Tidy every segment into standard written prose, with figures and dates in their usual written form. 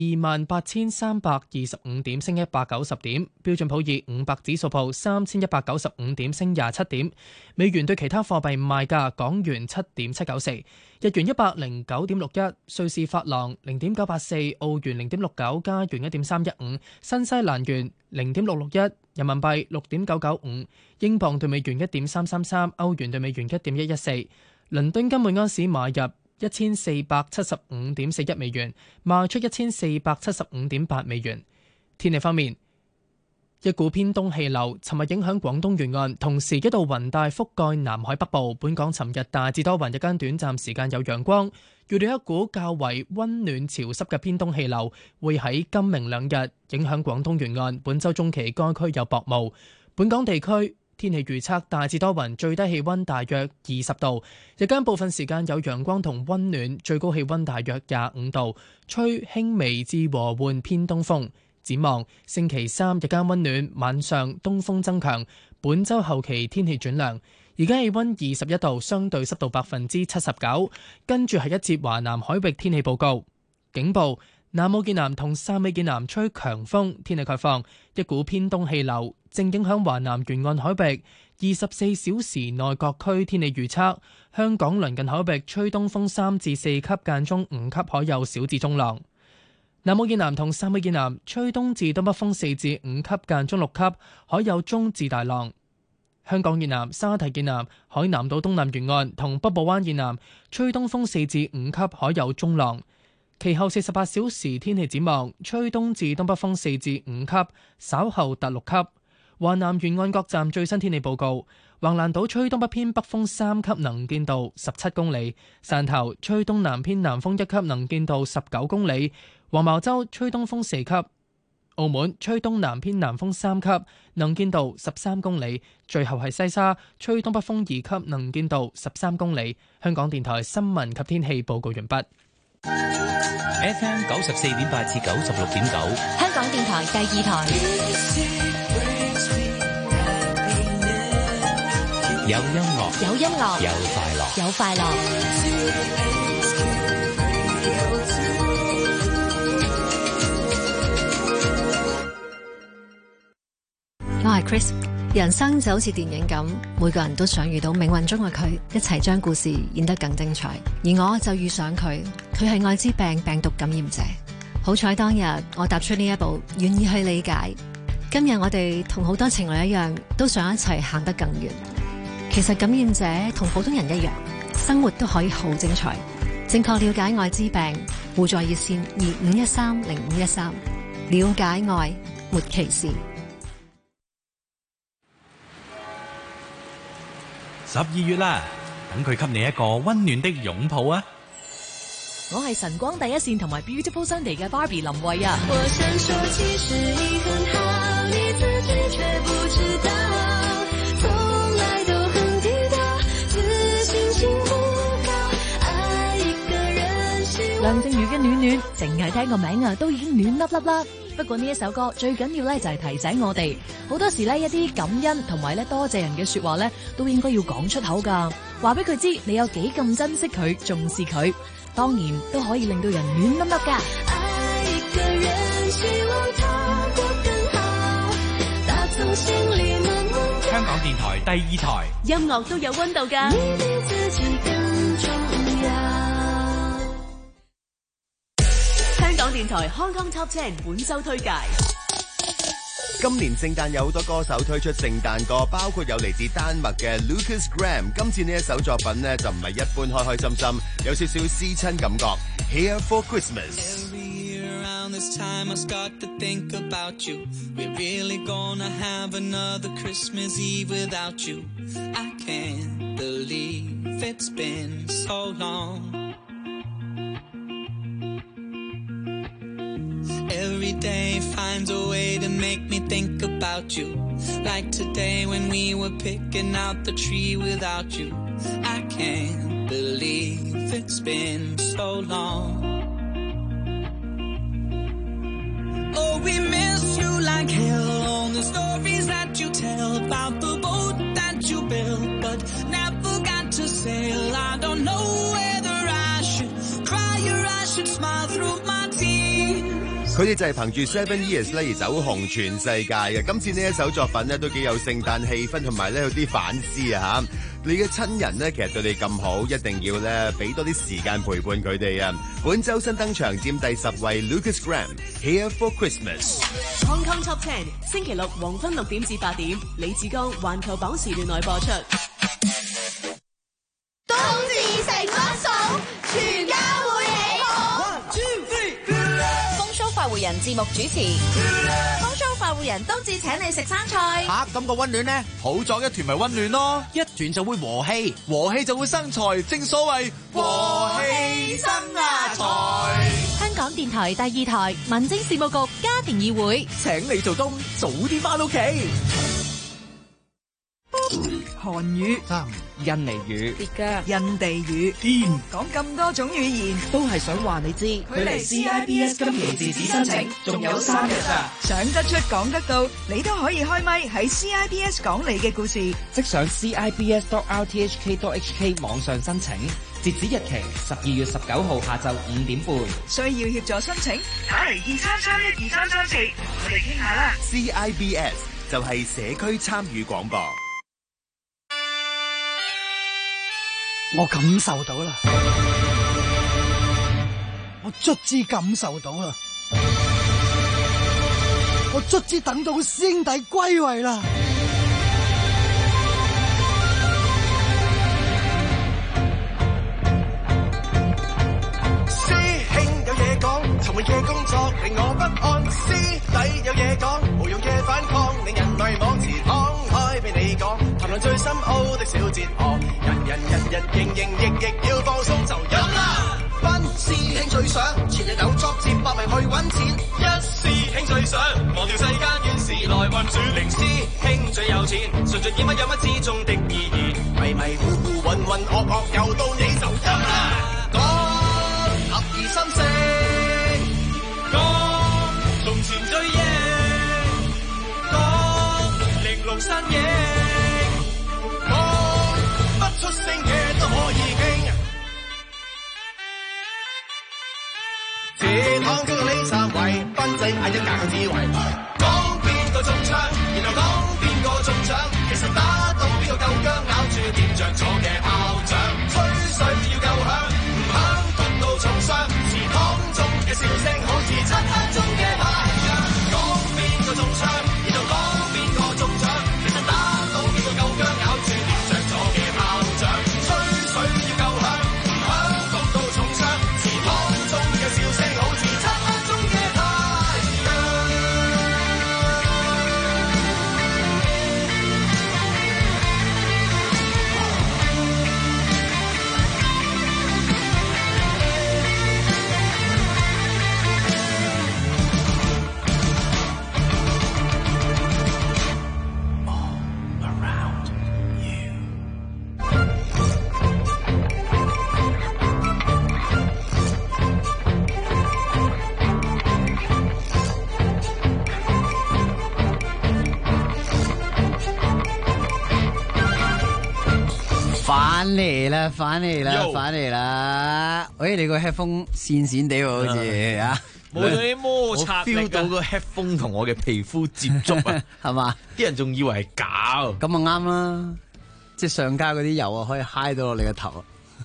28,325點，升190點。標準普爾500指數報3195點，升27點。美元對其他貨幣賣價：港元7.794，日元109.61，瑞士法郎0.984，澳元0.69，加元1.315，新西蘭元0.661，人民幣6.995，英鎊對美元1.333，歐元對美元1.114。倫敦金每安士買入1475.41美元，賣出1475.8美元。天氣方面，一股偏東氣流尋日影響廣東沿岸，同時一道雲帶覆蓋南海北部。本港尋日大致多雲，日間短暫時間有陽光。預料一股較為溫暖潮濕嘅偏東氣流會喺今明兩日影響廣東沿岸。本週中期該區有薄霧。本港地區天氣預測大致多雲，最低氣溫大約20度，日間部分時間有陽光同溫暖，最高氣溫大約25度，吹輕微至和緩偏東風。展望星期三日間溫暖，晚上東風增強，本週後期天氣轉涼。而家氣溫21度，相對濕度79%。跟住係一節華南海域天氣報告。警報：南澳以南同汕尾以南吹強風，天氣概況，一股偏東氣流正影響華南沿岸海域。24小時內各區天氣預測：香港鄰近海域吹東風3至4級，間中5級，海有小至中浪。南澳以南同汕尾以南吹東至東北風4至5級，間中6級，海有中至大浪。香港以南、沙堤以南、海南島東南沿岸同北部灣以南吹東風4至5級，海有中浪。其後48小時天氣展望：吹東至東北風4至5級，稍後達6級。華南沿岸各站最新天氣報告：橫瀾島吹東北偏北風3級，能見度17公里；汕頭吹東南偏南風1級，能見度19公里；黃茅洲吹東風4級；澳門吹東南偏南風3級，能見度13公里；最後係西沙吹東北風2級，能見度13公里。香港電台新聞及天氣報告完畢。 FM 94.8至96.9， 香港電台第二台。 有音樂， 有音樂， 有快樂， 有快樂。我係 Chris， 人生就好似電影咁，每個人都想遇到命運中嘅佢，一齊將故事演得更精彩。而我就遇上佢，佢係艾滋病病毒感染者。好彩當日我踏出呢一步，願意去理解。今日我哋同好多情侶一樣，都想一齊行得更遠。其實感染者同普通人一樣，生活都可以好精彩。正確了解艾滋病，互助熱線25130513，了解愛，沒歧視。 12月啦，等佢給你一個溫暖的擁抱啊！ 我係晨光第一線同埋 Beautiful Sunday 嘅 Barbie 林慧啊！ 我想說其實你很好，你自己卻不知道，從來都很低調，自信心不高，愛一個人希望。 梁靜茹嘅暖暖，淨係聽個名啊，都已經暖粒粒啦。不過呢一首歌最緊要咧就係提醒我哋，好多時咧一啲感恩同埋咧多謝人嘅說話咧，都應該要講出口噶，話俾佢知你有幾咁珍惜佢、重視佢，當然都可以令到人暖粒粒噶。 愛一個人希望他過更好，打從心裡慢慢。 香港電台第二台， 音樂都有溫度噶。 你比自己更重要。 香港電台 Hong Kong Top 10本周推介。 今年聖誕有好多歌手推出聖誕歌，包括有嚟自丹麥嘅 Lucas Graham。今次呢一首作品呢，就唔係一般開開心心，有少少思親感覺。Here for Christmas。Every year around this time I start to think about you. We're really gonna have another Christmas Eve without you. I can't believe it's been so long.Every day finds a way to make me think about you. Like today when we were picking out the tree without you. I can't believe it's been so long. Oh, we miss you like hell on the stories that you tell about the boat that you built but never got to sail. I don't know whether I should cry or I should smile through my tears. 佢哋就係憑住 Seven Years 咧而走紅全世界嘅。今次呢一首作品咧都幾有聖誕氣氛，同埋咧有啲反思啊嚇。你嘅親人咧其實對你咁好，一定要咧俾多啲時間陪伴佢哋啊。本周新登場佔第10位 Lucas Graham Here for Christmas。 Hong Kong Top 10星期六黃昏6點至8點，李志剛環球榜時段內播出。 冬至食乜餸？全家會喜好。 風騷快活人節目主持，風騷快活人冬至請你食生菜。 咁個溫暖呢，好咗一團咪溫暖咯，一團就會和氣，和氣就會生財，正所謂和氣生啊財。 香港電台第2台民政事務局家庭議會請你做冬，早啲返屋企。 韓語、 印尼語、 印地語，講咁多種語言， 都係想話你知。 距離 CIBS 今期截止申請仲有3日咋，想得出講得到，你都可以開咪喺 CIBS 講你嘅故事， 即上 CIBS.RTHK.HK 網上申請，截止日期12月19號下晝5點半。 需要協助申請，打嚟23312334，我哋傾下啦。 CIBS 就係社區參與廣播。 我感受到啦，我卒之感受到啦，我卒之等到師兄弟歸位啦。 師兄有嘢講，尋日嘅工作令我不安，師弟有嘢講，無用嘅反抗令人迷惘，遲敞開俾你講，談論最深奧的小哲學，人營營役役要放鬆就飲啦。班師兄最想全日有作接百名去揾錢，一師兄最想忘掉世間怨事來運轉，零師兄最有錢，順盡演乜有乜之中的意義，迷迷糊糊渾渾噩噩又到你就飲啦。講合而心聲，講從前追憶，講玲瓏身影，講不出聲嘅都可以傾。自躺叫到你站位，賓仔嗌一格嘅智慧，講邊個中槍，然後講邊個中獎，其實打到邊個夠薑，咬住掂着咗嘅炮仗，吹水要夠響，唔響毒到重傷，祠堂中嘅笑聲好似漆黑中嘅太陽，講邊個中槍，然後講邊個中獎，其實打到邊個夠薑，咬住掂着咗嘅炮仗，吹水要夠響，唔響毒到重傷，祠堂中嘅笑聲好似漆黑中嘅太陽。 返嚟啦！喂，你個 headphone 閃閃地喎，好似啊， 冇咗啲摩擦力，我 feel 到個 headphone 同我嘅皮膚接觸啊， 係嘛？ 啲人仲以為係假， 咁啊啱啦，即係上家嗰啲油啊，可以揩到落你個頭。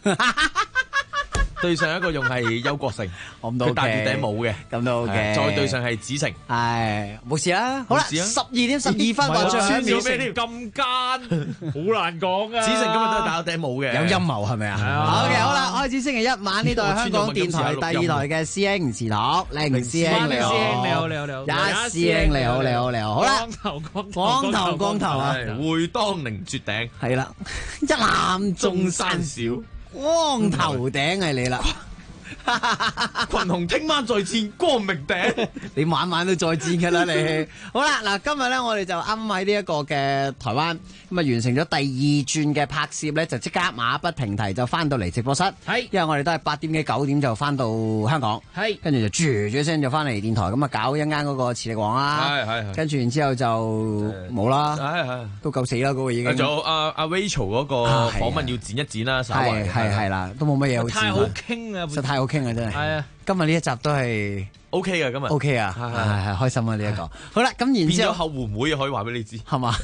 對上一個用係邱國成，佢戴住頂帽嘅， 咁都 OK。 再對上係子晴， 係冇事啦。好啦，12:12分話最後一秒咩咁奸，好難講啊！子晴今日都係戴咗頂帽嘅， 有陰謀係咪啊？OK，好啦，開始星期一晚呢度係香港電台第2台嘅師兄祠堂，凌師兄你好， 你好， 一師兄你好，好啦，光頭啊， 會當凌絕頂， 係啦，一覽眾山小。光頭頂係你啦， 群雄聽晚再戰光明頂， 你晚晚都再戰㗎啦你。好啦，嗱今日咧我哋就啱喺呢一個嘅台灣咁啊完成咗第2轉嘅拍攝咧，就即刻馬不停蹄就翻到嚟直播室。係，因為我哋都係8點幾9點就翻到香港。係，跟住就住咗聲就翻嚟電台，咁啊搞一間嗰個磁力王啦。係，跟住然之後就冇啦。係，都夠死啦嗰個已經。仲有阿 Rachel 嗰個訪問要剪一剪啦，稍微。 係啦，都冇乜嘢好剪。 太好傾啊！ 實太好傾。 傾啊，真係。 係啊， 今日呢一集都係 OK 嘅，今日 OK 啊，係開心啊呢一個。好啦，咁然之後變咗後援會可以話俾你知， 係嘛？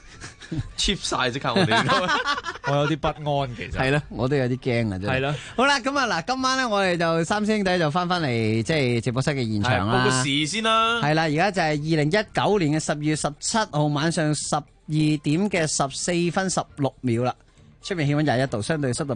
cheap 晒即刻我哋， 我有啲不安其實。 係咯，我都有啲驚啊，真係。 係咯。 好啦，咁啊嗱，今晚咧我哋就三兄弟就翻嚟即係直播室嘅現場啦。 報個時先啦。 係啦，而家就係2019年嘅12月17號晚上12點嘅14分16秒啦。出面氣溫21度，相對濕度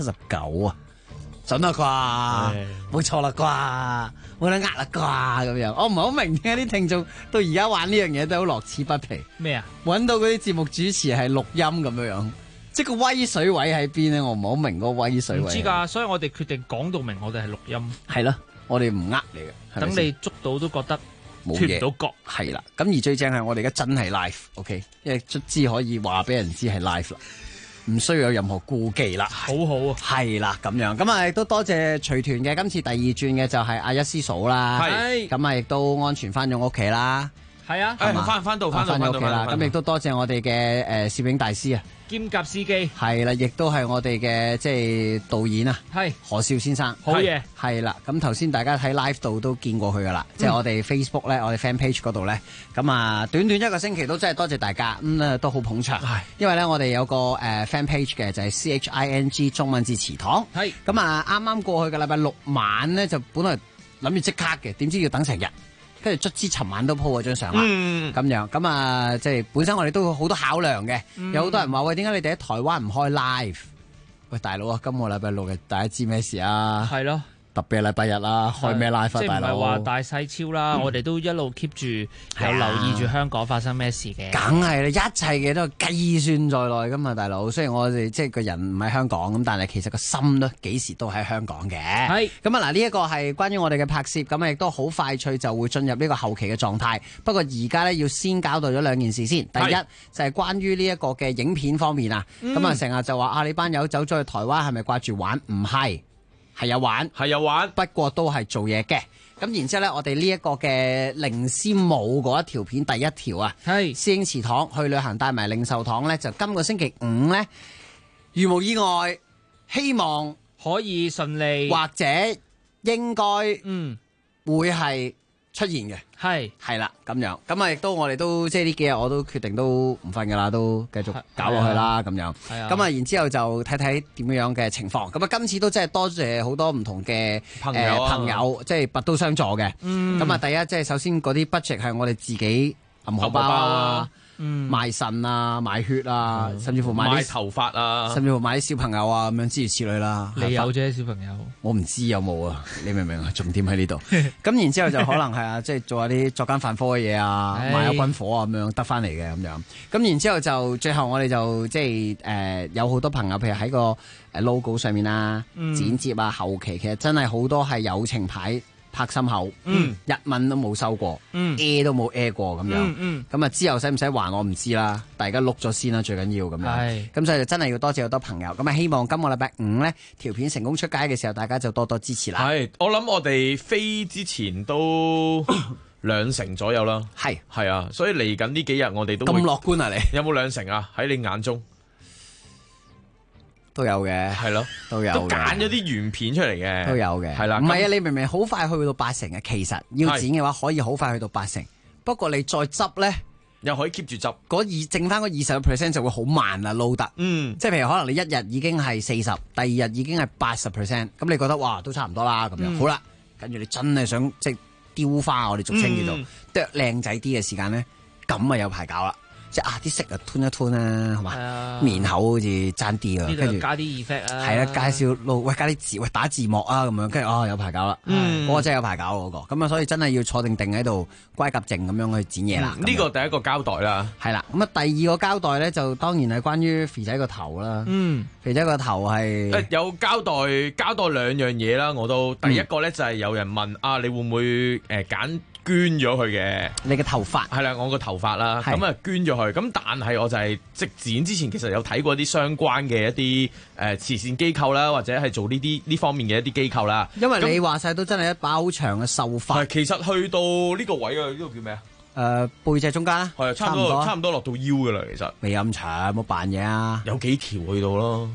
79%啊。準啦啩，冇錯啦啩，冇得呃啦啩咁樣。我唔係好明點解啲聽眾到而家玩呢樣嘢都好樂此不疲。 咩啊？ 揾到嗰啲節目主持係錄音咁樣，即係個威水位喺邊咧？我唔係好明嗰個威水位。 唔知㗎，所以我哋決定講到明，我哋係錄音。 係咯，我哋唔呃你嘅。 等你捉到都覺得冇脫唔到角。 係啦，咁而最正係我哋而家真係 live，OK，因為卒之可以話俾人知係 live 啦。唔需要有任何顧忌啦， 好好啊， 係啦咁樣，咁啊亦都多謝隨團嘅今次第2轉嘅就係阿一師嫂啦， 係， 咁啊亦都安全翻咗屋企啦， 係啊， 翻到屋企啦，咁亦都多謝我哋嘅攝影大師啊， 兼夾司機， 係啦，亦都係我哋嘅即係導演啊， 係何少先生， 好嘢， 係啦，咁頭先大家喺 live 度都見過佢噶啦，即係我哋 Facebook 咧，我哋 fan page 嗰度咧，咁啊短短1個星期都真係多謝大家，都好捧場，因為咧我哋有個fan page 嘅就係 CHING 中文字祠堂，係，咁啊啱啱過去嘅禮拜6晚咧就本來諗住即刻嘅，點知要等成日。跟住卒之，尋晚都 po 咗張相啦，咁樣咁啊，即係本身我哋都好多考量嘅，有好多人話喂，點解你哋喺台灣唔開 live？喂，大佬啊，今個禮拜6日大家知咩事啊？係咯。特別係禮拜日啦，開咩 live 啊，大佬？ 即係唔係話大細超啦，我哋都一路 keep 住有留意住香港發生咩事嘅。 梗係啦，一切嘅都計算在內噶嘛，大佬。雖然我哋即係個人唔喺香港咁，但係其實個心都幾時都喺香港嘅。係咁啊嗱，呢一個係關於我哋嘅拍攝，咁啊亦都好快脆就會進入呢個後期嘅狀態。不過而家咧要先交代咗2件事先。第一就係關於呢一個嘅影片方面啊，咁啊成日就話啊，你班友走咗去台灣係咪掛住玩？唔係。係有玩，不過都係做嘢嘅。咁然之後咧，我哋呢一個嘅靈師舞嗰一條片第一條啊，係師兄祠堂去旅行帶埋靈壽堂咧，就今個星期5咧，如無意外，希望可以順利， 或者應該會係出現嘅。係啦，咁樣，咁啊亦都我哋都即係呢幾日我都決定都唔瞓噶啦，都繼續搞落去啦，咁樣。咁啊，然之後就睇睇點樣嘅情況。咁啊，今次都真係多謝好多唔同嘅朋友，即係拔刀相助嘅。咁啊，第一即係首先嗰啲 budget 係我哋自己揞荷包啊。賣腎啊，賣血啊，甚至乎賣頭髮啊， 甚至乎買啲小朋友啊，咁樣諸如此類啦。 你有啫，小朋友，我唔知有冇啊？你明唔明啊？重點喺呢度。咁然之後就可能係啊，即係做下啲作奸犯科嘅嘢啊，賣下軍火啊，咁樣得翻嚟嘅咁樣。咁然之後就最後我哋就即係有好多朋友，譬如喺個logo 上面啊、剪接啊、後期，其實真係好多係友情牌。拍心口，一蚊都冇收過，A 都冇 A 過咁樣，咁啊之後使唔使還我唔知啦，大家碌咗先啦，最緊要咁樣，咁所以就真係要多謝好多朋友，咁啊希望今個禮拜5咧條片成功出街嘅時候，大家就多多支持啦。 係，我諗我哋飛之前都2成左右啦，係啊，所以嚟緊呢幾日我哋都咁樂觀啊！你有冇2成啊？喺你眼中？ 都有嘅， 係咯， 都有， 都揀咗啲原片出嚟嘅， 都有嘅，係啦。唔係啊，你明明好快去到8成嘅，其實要剪嘅話可以好快去到8成，不過你再執咧， 又可以 keep 住執， 剩翻嗰20% 就會好慢啊，撈得，即係譬如可能你1日已經係40%，第2日已經係80%，咁你覺得哇都差唔多啦咁樣，好啦，跟住你真係想即係雕花，我哋俗稱叫做剁靚仔啲嘅時間咧，咁啊有排搞啦。即係啲色啊吞一吞啦，係嘛？面口好似爭啲啊，跟住加啲 effect 啊， 係啦，介紹路喂加啲字喂打字幕啊咁樣，跟住有排搞啦，嗰個真係有排搞嗰個，咁啊所以真係要坐定喺度乖鴿靜咁樣去剪嘢啦。 呢個第一個交代啦， 係啦，咁啊第2個交代咧就當然係關於肥仔個頭啦。肥仔個頭係有交代2樣嘢啦，我都第一個咧就係有人問啊，你會唔會揀捐咗佢嘅？ 你嘅頭髮係啦，我個頭髮啦，咁啊捐咗佢。咁但係我就係即剪之前，其實有睇過啲相關嘅一啲慈善機構啦，或者係做呢方面嘅一啲機構啦。 因為你話晒都真係一把好長嘅秀髮。 其實去到呢個位啊，呢個叫咩啊？ 背脊中間啦， 係差唔多落到腰噶啦，其實未咁長，冇扮嘢啊。 有幾條去到咯。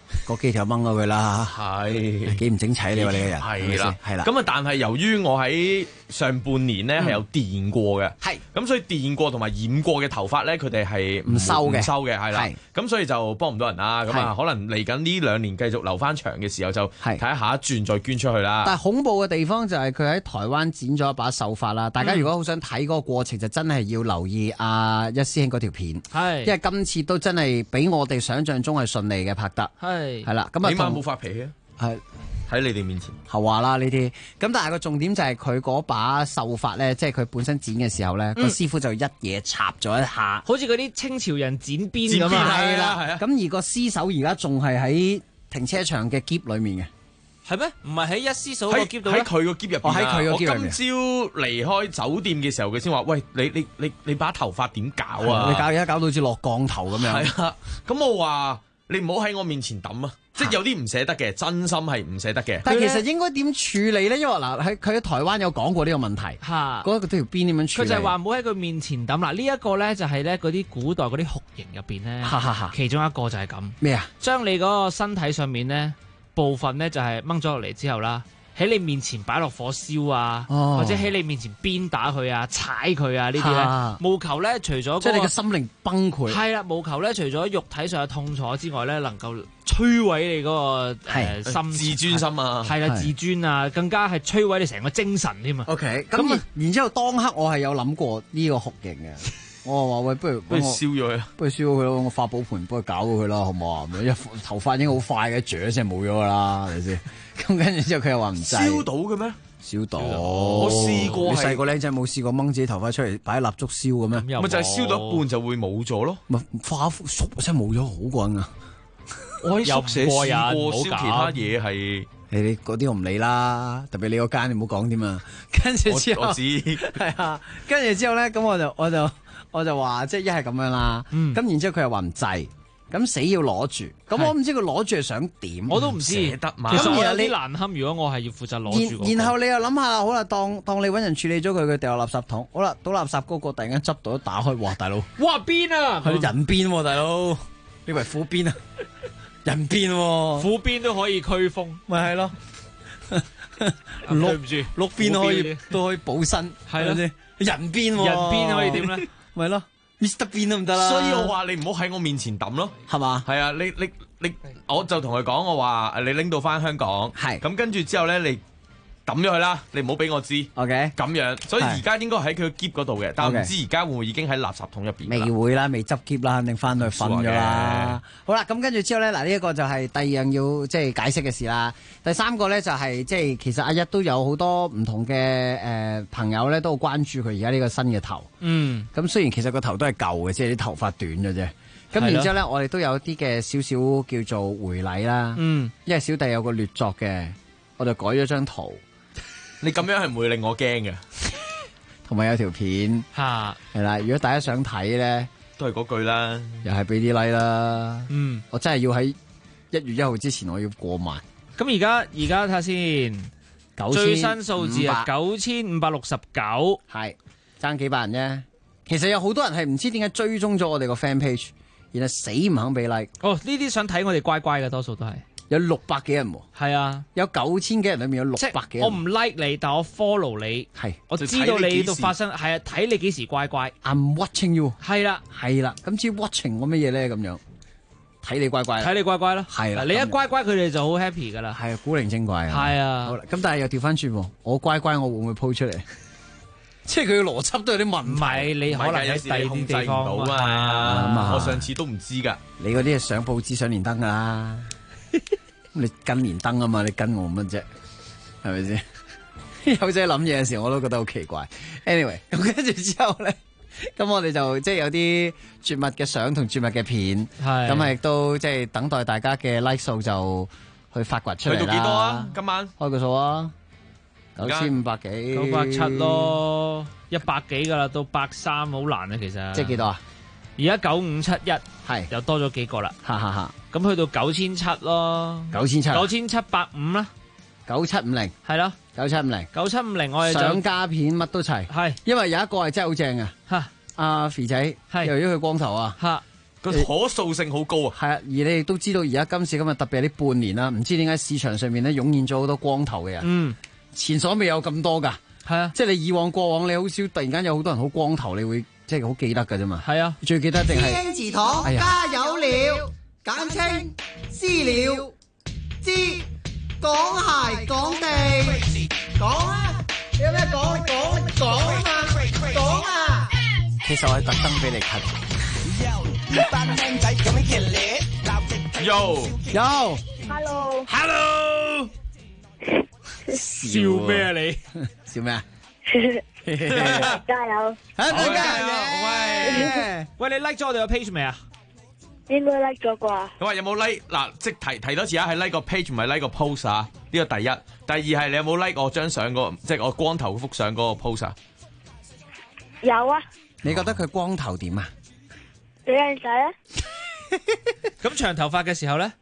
嗰幾條掹咗佢啦， 係幾唔整齊你話你個人係啦， 係啦。 咁啊，但係由於我喺上半年咧係有電過嘅， 係咁所以電過同埋染過嘅頭髮咧，佢哋係唔收嘅係啦。咁所以就幫唔到人啦。咁啊，可能嚟緊呢2年繼續留翻長嘅時候，就睇下一轉再捐出去啦。 但係恐怖嘅地方就係佢喺台灣剪咗一把秀髮啦。大家如果好想睇嗰個過程，就真係要留意阿一師兄嗰條片，因為今次都真係比我哋想象中係順利嘅拍得，係啦。咁啊， 起碼冇發脾氣啊， 係喺你哋面前後話啦呢啲。咁但係個重點就係佢嗰把秀髮咧，即係佢本身剪嘅時候咧，個師傅就一嘢插咗一下， 好似嗰啲清朝人剪辮咁啊， 係啦。咁而個屍首而家仲係喺停車場嘅篋裏面嘅。 係咩？唔係喺一師嫂個篋度咩？ 喺佢個篋入邊啊！ 喺佢個篋入邊。 我今朝離開酒店嘅時候，佢先話：喂，你把頭髮點搞啊？ 你而家搞到好似落降頭咁樣。 係啊，咁我話你唔好喺我面前抌啊！即係有啲唔捨得嘅，真心係唔捨得嘅。 但係其實應該點處理咧？因為嗱，佢喺台灣有講過呢個問題。 嚇， 嗰條邊點樣處理？ 佢就係話唔好喺佢面前抌啦。呢一個咧就係咧嗰啲古代嗰啲酷刑入邊咧，其中一個就係咁。 咩啊？將你嗰個身體上面咧部分咧就係掹咗落嚟之後啦，喺你面前擺落火燒啊，或者喺你面前鞭打佢啊、踩佢啊呢啲咧，務求咧除咗即係你嘅心靈崩潰。 係啦，務求咧除咗肉體上嘅痛楚之外咧，能夠摧毀你嗰個心自尊心啊， 係啦，自尊啊，更加係摧毀你成個精神添啊。 OK，咁然之後當刻我係有諗過呢個酷刑嘅。我話喂，不如燒咗佢， 不如燒咗佢咯。我化寶盤幫佢搞咗佢啦，好唔好啊？一頭髮已經好快嘅，嚼聲冇咗噶啦，係咪先？咁跟住之後佢又話唔制。 燒到嘅咩？ 燒到。 我試過。 你細個僆仔冇試過掹自己頭髮出嚟擺喺蠟燭燒嘅咩？ 咪就係燒到一半就會冇咗咯。 咪化熟真係冇咗，好過癮啊！ 我喺宿舍試過燒其他嘢係。 你嗰啲我唔理啦，特別你嗰間你唔好講添啊。跟住之後我知係啊，跟住之後咧，咁我就話即係一係咁樣啦。咁然之後佢又話唔制，咁死要攞住。咁我唔知佢攞住係想點， 我都唔知。 捨得嘛？ 其實我有啲難堪，如果我係要負責攞住。 然後你又諗下啦，好啦，當你揾人處理咗佢，佢掉落垃圾桶。好啦，倒垃圾嗰個突然間執到一打開，哇！大佬， 哇邊啊？ 係人邊喎，大佬，你以為虎邊啊？人邊喎， 虎邊都可以驅風， 咪係咯。 對唔住， 鹿邊都可以補身，係咪先？人邊喎， 人邊可以點咧？ 咪咯，Mr. 邊都唔得啦。 所以我話你唔好喺我面前抌咯， 係嘛？ 係啊，你，我就同佢講，我話你拎到翻香港，係咁跟住之後咧，你抌咗佢啦，你唔好俾我知。 OK， 咁樣，所以而家應該喺佢個篋嗰度嘅，但係唔知而家會唔會已經喺垃圾桶入邊？ 未會啦，未執篋啦，肯定翻去瞓咗啦。好啦，咁跟住之後咧，嗱呢一個就係第二樣要即係解釋嘅事啦。第三個咧就係即係其實阿一都有好多唔同嘅朋友咧都好關注佢而家呢個新嘅頭。咁雖然其實個頭都係舊嘅，即係啲頭髮短嘅啫。咁然之後咧，我哋都有啲嘅少少叫做回禮啦。因為小弟有個劣作嘅，我就改咗張圖。 你咁樣係唔會令我驚嘅， 同埋有條片嚇係啦。如果大家想睇咧， 都係嗰句啦， 又係俾啲 like 啦。我真係要喺1月1號之前我要過萬。 咁而家睇下先，最新數字係9569， 係爭幾百人啫。其實有好多人係唔知點解追蹤咗我哋個 fan page，然後死唔肯俾 like。 哦，呢啲想睇我哋乖乖嘅多數都係。 有600幾人喎， 係啊， 有9000幾人裏面有600幾人。 我唔 like 你，但我 follow 你， 係， 我知道你度發生，係啊，睇你幾時乖乖。 I'm watching you。 係啦， 係啦，咁至於 watching 我乜嘢咧？咁樣睇你乖乖， 睇你乖乖咯。 係啦， 你一乖乖，佢哋就好 happy 噶啦。 係啊，古靈精怪啊。 係啊。 好啦，咁但係又調翻轉喎，我乖乖，我會唔會 po 出嚟？即係佢嘅邏輯都有啲問題。 唔係你可能喺第二啲地方唔到嘛。我上次都唔知㗎。 你嗰啲係上報紙、上連登㗎啦。你跟連登啊嘛，你跟我乜啫？係咪先？有仔諗嘢嘅時候，我都覺得好奇怪。Anyway， 咁跟住之後咧，咁我哋就即係有啲絕密嘅相同絕密嘅片，咁啊亦都即係等待大家嘅 like 數就去發掘出嚟啦。 去到幾多啊？今晚開個數啊，9500幾 ，987咯，100幾噶啦，到130好難啊，其實。 即係幾多啊？ 而家9571 係又多咗幾個啦， 哈哈哈。 咁去到9700咯，9750啦 ，9750 係咯 ，9750 我哋相加片乜都齊， 係， 因為有一個係真係好正嘅，阿肥仔，由於佢光頭啊， 個可塑性好高啊。 係啊，而你亦都知道而家今時今日特別係呢半年啦，唔知點解市場上面咧湧現咗好多光頭嘅人。前所未有咁多㗎。 係啊， 即係你以往過往你好少突然間有好多人好光頭，你會即係好記得㗎啫嘛。 係啊， 最記得一定係英字堂加油了，簡稱私了，知講鞋講地講啊！你有咩講？你講啊嘛，講啊！ 其實我係特登俾你 cut。 Yo Hello， 笑咩啊你？ 笑咩啊？ 加油！ 喂，你 like 咗我哋個 page 未啊？ 應該 like 咗啩？ 咁啊，有冇 like 嗱？即係提多次啊，係 like 個 page 唔係 like 個 post 啊？呢個第一，第二係你有冇 like 我張相嗰個，即係我光頭幅相嗰個 post 啊？ 有啊。 你覺得佢光頭點啊？ 幾靚仔啊？ 咁長頭髮嘅時候咧？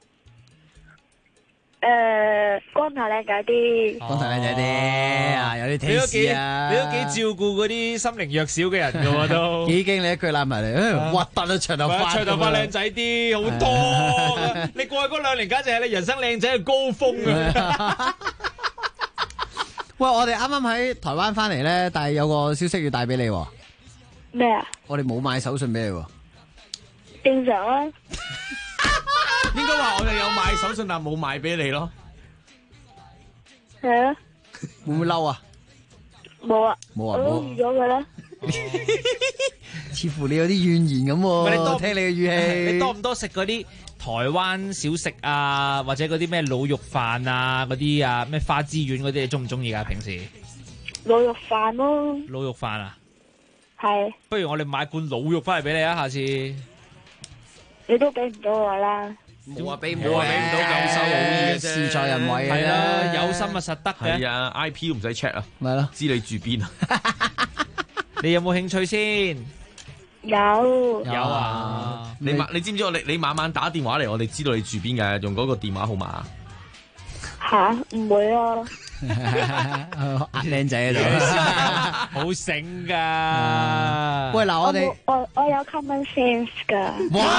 光頭靚仔啲， 光頭靚仔啲啊，有啲 taste 啊！ 你都幾照顧嗰啲心靈弱小嘅人噶喎都。 幾經你一句攬埋嚟，核突啊長頭髮！ 長頭髮靚仔啲好多，你過去嗰2年簡直係你人生靚仔嘅高峰啊！ 喂，我哋啱啱喺台灣翻嚟咧，但係有個消息要帶俾你喎。 咩啊？ 我哋冇買手信俾你喎。 正常啊。 應該話我哋有買手信，但冇買俾你咯。 係啊。 會唔會嬲啊？ 冇啊。 冇啊。 我都預咗佢啦。 似乎你有啲怨言咁喎。 你多聽你嘅語氣。 你多唔多食嗰啲台灣小食啊，或者嗰啲咩滷肉飯啊，嗰啲啊咩花枝丸嗰啲，你中唔中意噶？平時滷肉飯咯。 滷肉飯啊？ 係。 不如我哋買罐滷肉翻嚟俾你啊！下次。 你都俾唔到我啦。 冇話俾唔到，咁收好意嘅啫。 事在人為係啦，有心啊實得嘅。 係啊 ，IP 都唔使 check 啊。 咪咯， 知你住邊啊？ 你有冇興趣先？ 有啊。 你知唔知你晚晚打電話嚟，我哋知道你住邊嘅，用嗰個電話號碼。 吓，唔會啊。 呃靚仔喺度， 好醒噶。 喂，嗱， 我有 common sense 噶。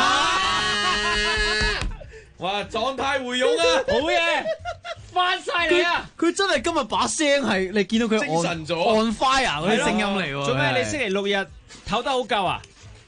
哇，狀態回勇啊！ 好嘢，翻晒嚟啊！ 佢真係今日把聲係，你見到佢精神咗 on fire 嗰啲聲音嚟喎。 做咩？你星期6日唞得好夠啊？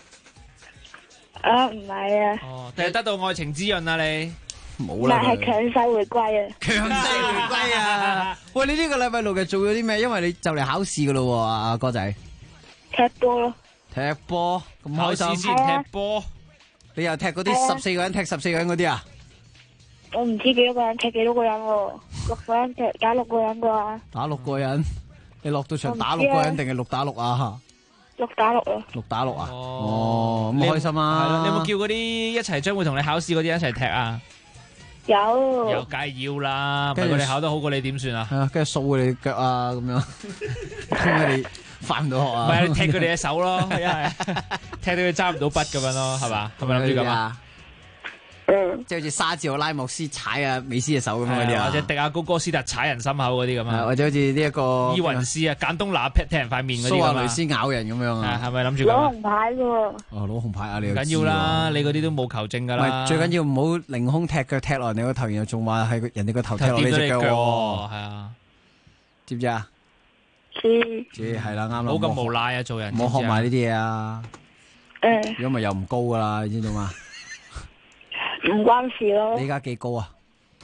啊，唔係啊。 哦，定係得到愛情滋潤啊你？ 冇啦， 係強勢回歸啊！ 強勢回歸啊！喂，你呢個禮拜6日做咗啲咩？因為你就嚟考試噶咯，阿哥仔。 踢波咯。 踢波咁開心。 考試先踢波。 你又踢嗰啲14個人踢14個人嗰啲啊？ 我唔知幾多個人踢幾多個人喎，6個人踢打6個人啩？ 打6個人，你落到場打6個人定係6打6啊 ？6打6啊 ！6打6啊！哦，咁開心啊！ 係咯，你有冇叫嗰啲一齊將會同你考試嗰啲一齊踢啊？ 有梗係要啦，唔係佢哋考得好過你點算啊？ 係啊，跟住掃佢哋腳啊，咁樣，咁佢哋翻唔到學啊？ 唔係你踢佢哋嘅手咯，一係踢到佢揸唔到筆咁樣咯，係嘛？係咪諗住咁啊？ 即係好似沙治奧拉莫斯踩啊美斯嘅手咁嗰啲啊， 或者迪亞高哥斯達踩人心口嗰啲咁啊， 或者好似呢一個伊雲斯啊，簡東拿踢人塊面嗰啲蘇亞雷斯咬人咁樣啊？ 係咪諗住咁？ 攞紅牌嘅喎。 哦，攞紅牌啊！你唔緊要啦，你嗰啲都冇球證㗎啦。 最緊要唔好凌空踢腳踢落人哋個頭，然後仲話係人哋個頭踢落你隻腳喎。 係啊， 知唔知啊？知係啦，啱啦。 冇咁無賴啊，做人。 唔好學埋呢啲嘢啊！如果咪又唔高㗎啦，你知道嘛？ 唔關事咯。 你而家幾高啊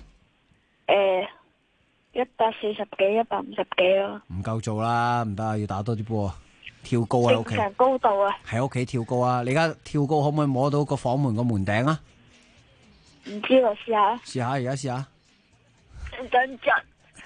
？140幾、150幾咯。 唔夠做啦，唔得啊，要打多啲波啊！跳高啊，屋企。 正常高度啊。 喺屋企跳高啊！你而家跳高可唔可以摸到個房門個門頂啊？ 唔知喎，試下。 試下，而家試下。 等陣。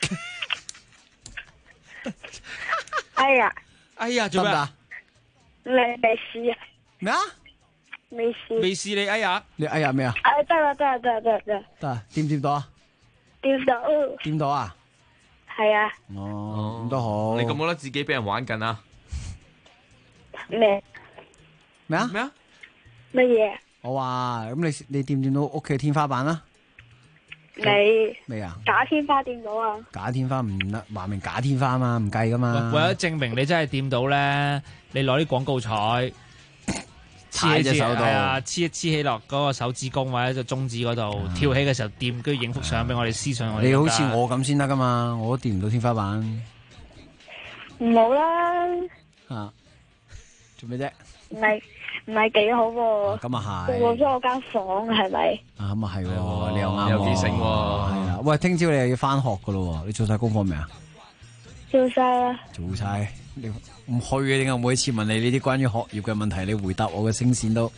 哎呀， 做咩啊？ 你未試啊？ 咩啊？ 未試。 未試你哎呀？ 你哎呀咩啊？ 得啦。 得啊，掂唔掂到啊？ 掂到。 掂到啊？ 係啊。 哦，咁都好。 你覺唔覺得自己俾人玩緊啊？ 咩啊？ 乜嘢？ 我話咁你掂唔掂到屋企天花板啊？ 你未啊？ 假天花掂到啊？ 假天花唔得，話明假天花嘛，唔計噶嘛。 為咗證明你真係掂到咧，你攞啲廣告彩。 踩隻手度， 係啊，黐起落嗰個手指公或者就中指嗰度，跳起嘅時候掂，跟住影幅相俾我哋撕上我哋。 你好似我咁先得噶嘛，我都掂唔到天花板。 唔好啦， 做咩啫？ 唔係幾好喎。 咁啊係。 過咗我間房係咪？ 咁啊係喎，你又啱喎。 有幾醒喎。 係啊，喂，聽朝你又要翻學噶咯喎，你做晒功課未啊？ 做晒啦。 做晒，你唔去嘅，點解每一次問你呢啲關於學業嘅問題，你回答我嘅聲線都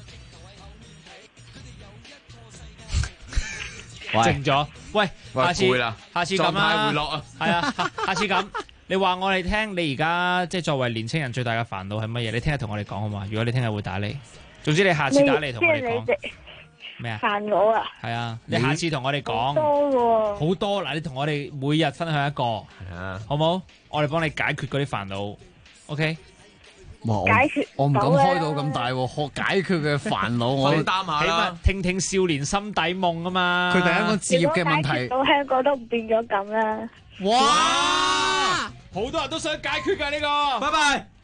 靜咗。喂，下次咁狀態回落啊。 係啊，下次咁。你話我哋聽，你而家即係作為年青人最大嘅煩惱係乜嘢？你聽日同我哋講好嘛？如果你聽日會打嚟，總之你下次打嚟同我哋講咩啊？ 煩惱啊！ 係啊，你下次同我哋講多喎， 好多嗱，你同我哋每日分享一個，好冇？我哋幫你解決嗰啲煩惱 ，OK？ 解決我唔敢開到咁大喎，學解決嘅煩惱我擔下啦， 起碼聽聽少年心底夢啊嘛。 佢第一個置業嘅問題， 到香港都變咗咁啦。 哇！好多人都想解決㗎呢個。 拜拜。 香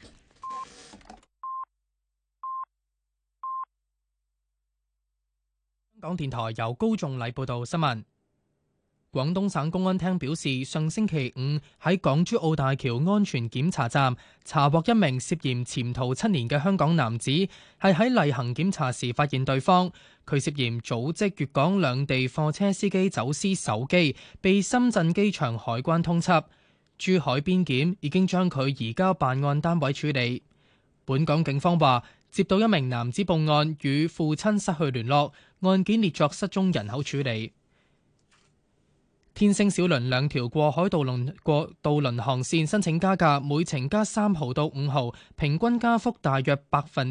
港電台由高仲禮報道新聞。廣東省公安廳表示，上星期五喺港珠澳大橋安全檢查站查獲一名涉嫌潛逃7年嘅香港男子，係喺例行檢查時發現對方。佢涉嫌組織粵港兩地貨車司機走私手機，被深圳機場海關通緝。珠海邊檢已經將佢移交辦案單位處理。本港警方話，接到一名男子報案，與父親失去聯絡，案件列作失蹤人口處理。天星小輪2條過海渡輪航線申請加價，每程加3毫到5毫，平均加幅大約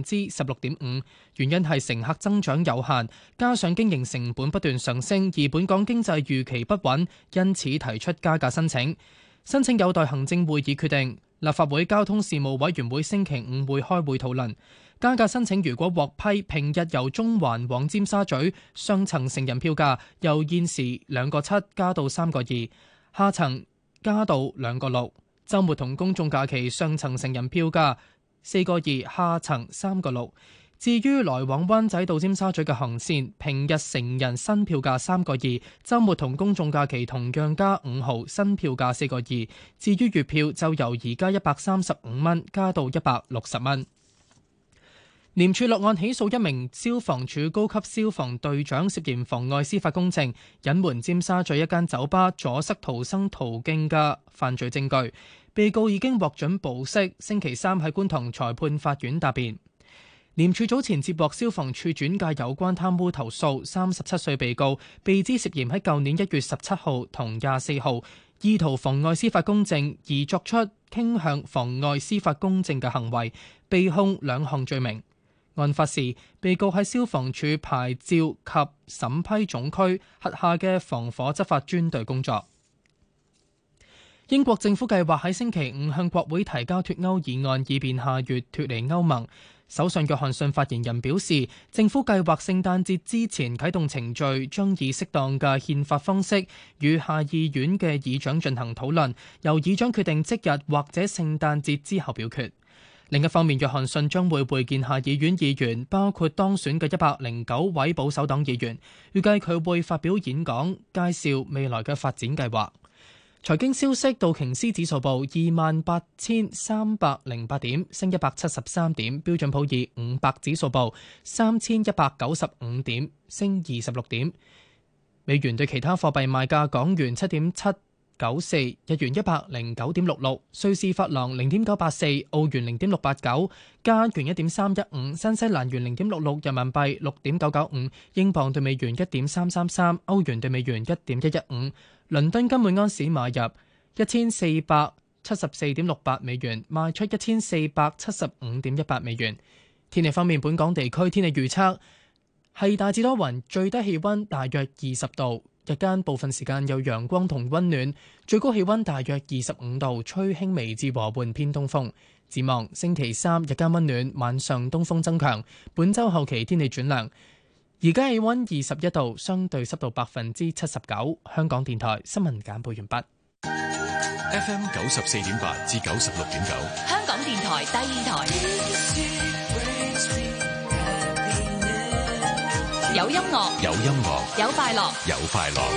16.5%。原因係乘客增長有限，加上經營成本不斷上升，而本港經濟預期不穩，因此提出加價申請。申請有待行政會議決定。立法會交通事務委員會星期5會開會討論加價申請。如果獲批，平日由中環往尖沙咀雙層成人票價由現時2個7加到3個2，下層加到2個6。週末同公眾假期上層成人票價4個2，下層3個6。至於來往灣仔到尖沙咀嘅航線，平日成人新票價3個2，週末同公眾假期同樣加5毫，新票價4個2。至於月票就由而家135蚊加到160蚊。廉署落案起訴一名消防處高級消防隊長，涉嫌妨礙司法公正、隱瞞尖沙咀一間酒吧阻塞逃生途徑嘅犯罪證據。被告已經獲准保釋，星期3喺觀塘裁判法院答辯。廉署早前接獲消防處轉介有關貪污投訴，37歲被告被指涉嫌喺舊年1月17號同24號意圖妨礙司法公正而作出傾向妨礙司法公正嘅行為，被控2項罪名。案發時，被告喺消防處牌照及審批總區轄下嘅防火執法專隊工作。英國政府計劃喺星期5向國會提交脫歐議案，以便下月脫離歐盟。首相約翰遜發言人表示，政府計劃聖誕節之前啟動程序，將以適當嘅憲法方式與下議院嘅議長進行討論，由議長決定即日或者聖誕節之後表決。另一方面，約翰遜將會會見下議院議員，包括當選嘅109位保守黨議員，預計佢會發表演講，介紹未來嘅發展計劃。財經消息，道瓊斯指數報28,308點，升173點；標準普爾500指數報3,195點，升26點。美元對其他貨幣賣價：港元7.794，日元109.66，瑞士法郎0.984，澳元0.689，加元1.315，新西蘭元0.66，人民幣6.995，英鎊對美元1.333，歐元對美元1.115。倫敦金每安士買入1474.68美元，賣出1475.18美元。天氣方面，本港地區天氣預測係大致多雲，最低氣溫大約20度，日間部分時間有陽光同溫暖，最高氣溫大約25度，吹輕微至和緩偏東風。展望星期3日間溫暖，晚上東風增強，本週後期天氣轉涼。而家氣溫21度，相對濕度79%。香港電台新聞簡報完畢。 FM 94.8至96.9， 香港電台第二台。 音樂， 有音樂， 有快樂， 有快樂。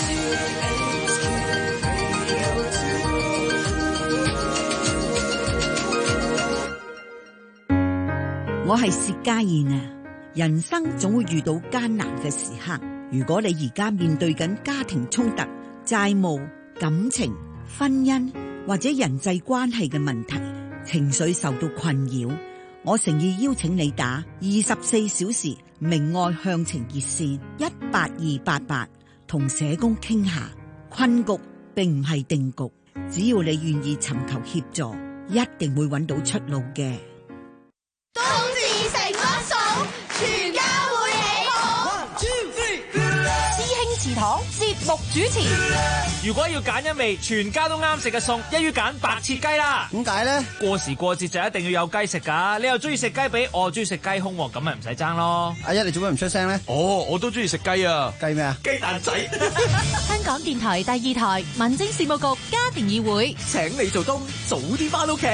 我係薛家燕啊！人生總會遇到艱難嘅時刻，如果你而家面對緊家庭衝突、債務、感情、婚姻或者人際關係嘅問題，情緒受到困擾，我誠意邀請你打24小時明愛向晴熱線18288，同社工傾下。困局並唔係定局，只要你願意尋求協助，一定會揾到出路嘅。 冬至食乜餸？全家會喜好。 師兄祠堂節目主持， 如果要揀一味全家都啱食嘅餸，一於揀白切雞啦。 點解咧？ 過時過節就一定要有雞食㗎。你又中意食雞髀，我又中意食雞胸喎，咁咪唔使爭咯。 阿一，你做咩唔出聲咧？ 哦，我都中意食雞啊！ 雞咩啊？ 雞蛋仔。 香港電台第2台民政事務局家庭議會請你做冬，早啲返屋企。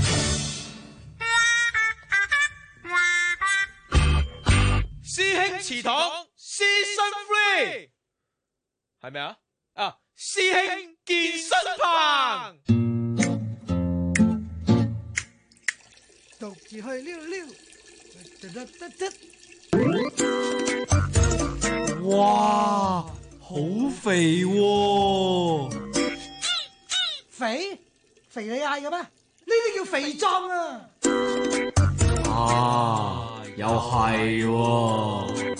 師兄祠堂 Season 3係咪啊？啊，師兄健身棚， 獨自去溜溜。 哇，好肥喎！ 肥你嗌嘅咩？呢啲叫肥壯啊！ 啊，又係喎！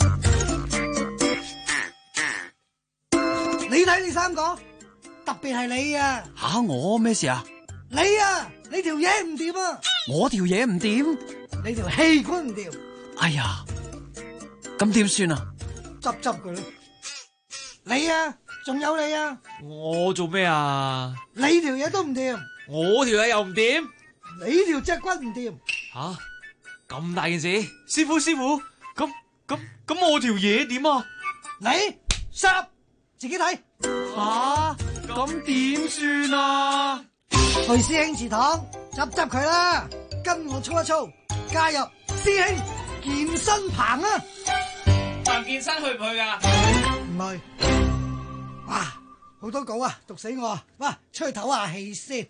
你睇你三個，特別係你啊！ 吓，我咩事啊？ 你啊，你條嘢唔掂啊！ 我條嘢唔掂， 你條氣管唔掂。 哎呀，咁點算啊？ 執佢啦！你啊，仲有你啊！ 我做咩啊？ 你條嘢都唔掂， 我條嘢又唔掂， 你條脊骨唔掂。 吓，咁大件事，師傅，咁我條嘢點啊？ 你濕自己睇。 吓，咁點算啊？ 去師兄祠堂執佢啦，跟我操一操，加入師兄健身棚啊！ 彭健身去唔去噶？ 唔去。哇，好多稿啊，讀死我啊！哇，出去唞下氣先。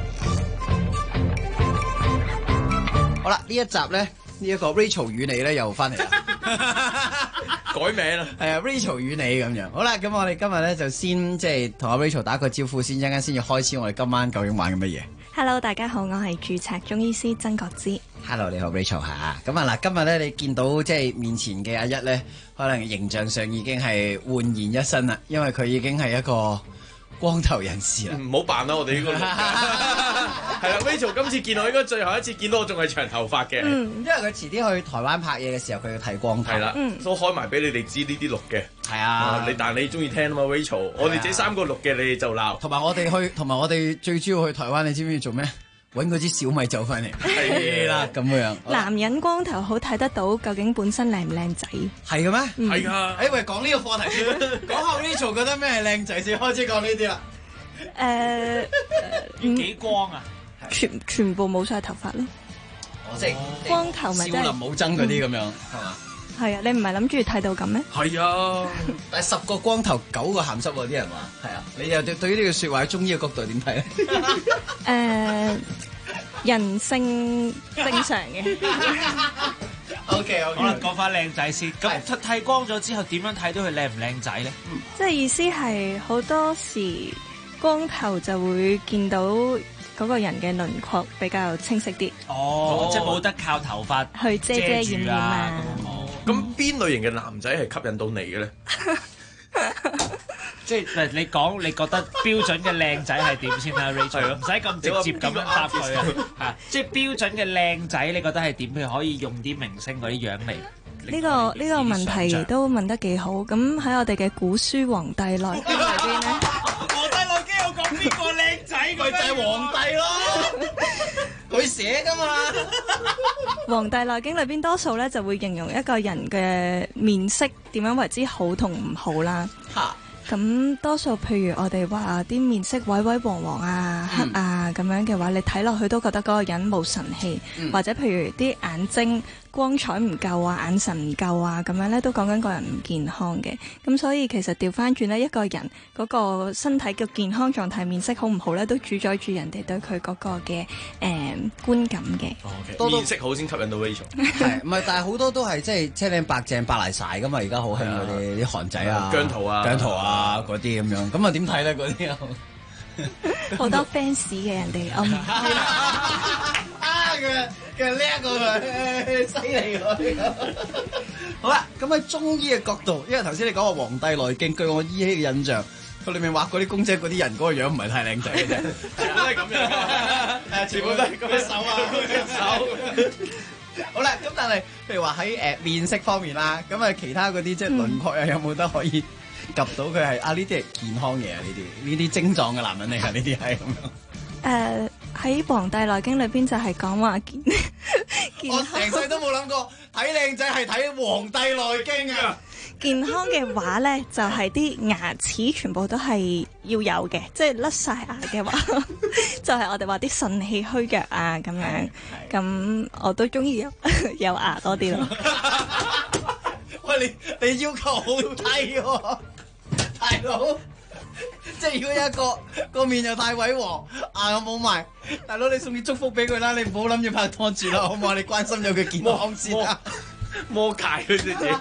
好啦，呢一集咧，呢一個 Rachel 與你咧又翻嚟啦， 改名啦， 係啊 Rachel 與你咁樣。好啦，咁我哋今日咧就先即係同阿 Rachel 打個招呼先，一陣間先至開始我哋今晚究竟玩緊乜嘢。 Hello， 大家好，我係註冊中醫師曾國芝。 Hello， 你好 Rachel 嚇。咁啊嗱，今日咧你見到即係面前嘅阿一咧，可能形象上已經係煥然一新啦，因為佢已經係一個光頭人士啦。 唔好扮啦，我哋呢個係啦。Rachel 今次見我應該最後一次見到我仲係長頭髮嘅， 因為佢遲啲去台灣拍嘢嘅時候，佢要剃光頭。 係啦，都開埋俾你哋知呢啲錄嘅。 係啊， 但你中意聽啊嘛 Rachel，我哋這三個錄嘅，你哋就鬧。 同埋我哋最主要去台灣，你知唔知做咩？揾嗰支小米酒翻嚟。係啦，咁樣。 男人光頭好睇得到，究竟本身靚唔靚仔？ 係嘅咩？ 係噶。 喂，講呢個課題先，講下 Rachel 覺得咩係靚仔先，開始講呢啲啦。 幾光啊？ 全部冇晒頭髮咯。 即係光頭咪少林武僧嗰啲咁樣，係嘛？ 係啊，你唔係諗住睇到咁咩？ 係啊， 但係10個光頭9個鹹濕喎，啲人話。係啊，你又對於呢句説話喺中醫嘅角度點睇咧？ 人性正常嘅。 OK， 好啦，講翻靚仔先。咁剃光咗之後，點樣睇到佢靚唔靚仔咧？ 即係意思係好多時光頭就會見到嗰個人嘅輪廓比較清晰啲。 哦，即係冇得靠頭髮去遮遮掩掩啊。 咁邊類型嘅男仔係吸引到你嘅咧？ 即係你講，你覺得標準嘅靚仔係點先啦 Rachel？唔使咁直接咁樣答佢啊！即係標準嘅靚仔，你覺得係點？譬如可以用啲明星嗰啲樣嚟。 呢個問題都問得幾好。咁喺我哋嘅古書《黃帝內經》裏邊咧， 《黃帝內經》有講邊個靚仔？ 佢就係皇帝咯，佢寫噶嘛。 《黃帝內經》裏邊多數咧就會形容一個人嘅面色點樣為之好同唔好啦。 咁多數譬如我哋話啲面色萎萎黃黃啊、黑啊咁樣嘅話，你睇落去都覺得嗰個人冇神氣，或者譬如啲眼睛光彩唔夠啊、眼神唔夠啊咁樣咧，都講緊個人唔健康嘅。咁所以其實調翻轉咧，一個人嗰個身體嘅健康狀態、面色好唔好咧，都主宰住人哋對佢嗰個嘅觀感嘅。 面色好先吸引到 Rachel。 係唔係？但係好多都係即係車靚白淨白賴晒噶嘛！而家好興嗰啲韓仔啊、 姜濤啊嗰啲咁樣。咁啊點睇咧？嗰啲好多 fans 嘅人哋， 佢叻過佢，犀利佢。好啦，咁喺中醫嘅角度，因為頭先你講話《黃帝內經》，據我依稀嘅印象，佢裏面畫嗰啲公仔嗰啲人嗰個樣唔係太靚仔嘅啫， 全部都係咁樣，全部都係咁嘅手啊，手。 好啦，咁但係譬如話喺面色方面啦，咁啊其他嗰啲即係輪廓啊，有冇得可以及到佢係啊？呢啲係健康嘢啊，呢啲精壯嘅男人嚟㗎，呢啲係咁樣。 喺《黃帝內經》裏邊就係講話健我成世都冇諗過睇靚仔係睇《黃帝內經》啊！ 健康嘅話咧，就係啲牙齒全部都係要有嘅，即係甩晒牙嘅話，就係我哋話啲腎氣虛弱啊咁樣。咁我都中意有牙多啲咯。 喂，你要求好低喎，大佬！即係如果有一個面又太萎黃，牙又冇埋，大佬你送啲祝福俾佢啦，你唔好諗住拍拖住啦，好唔好？你關心咗佢健康先啦， 摩界佢自己，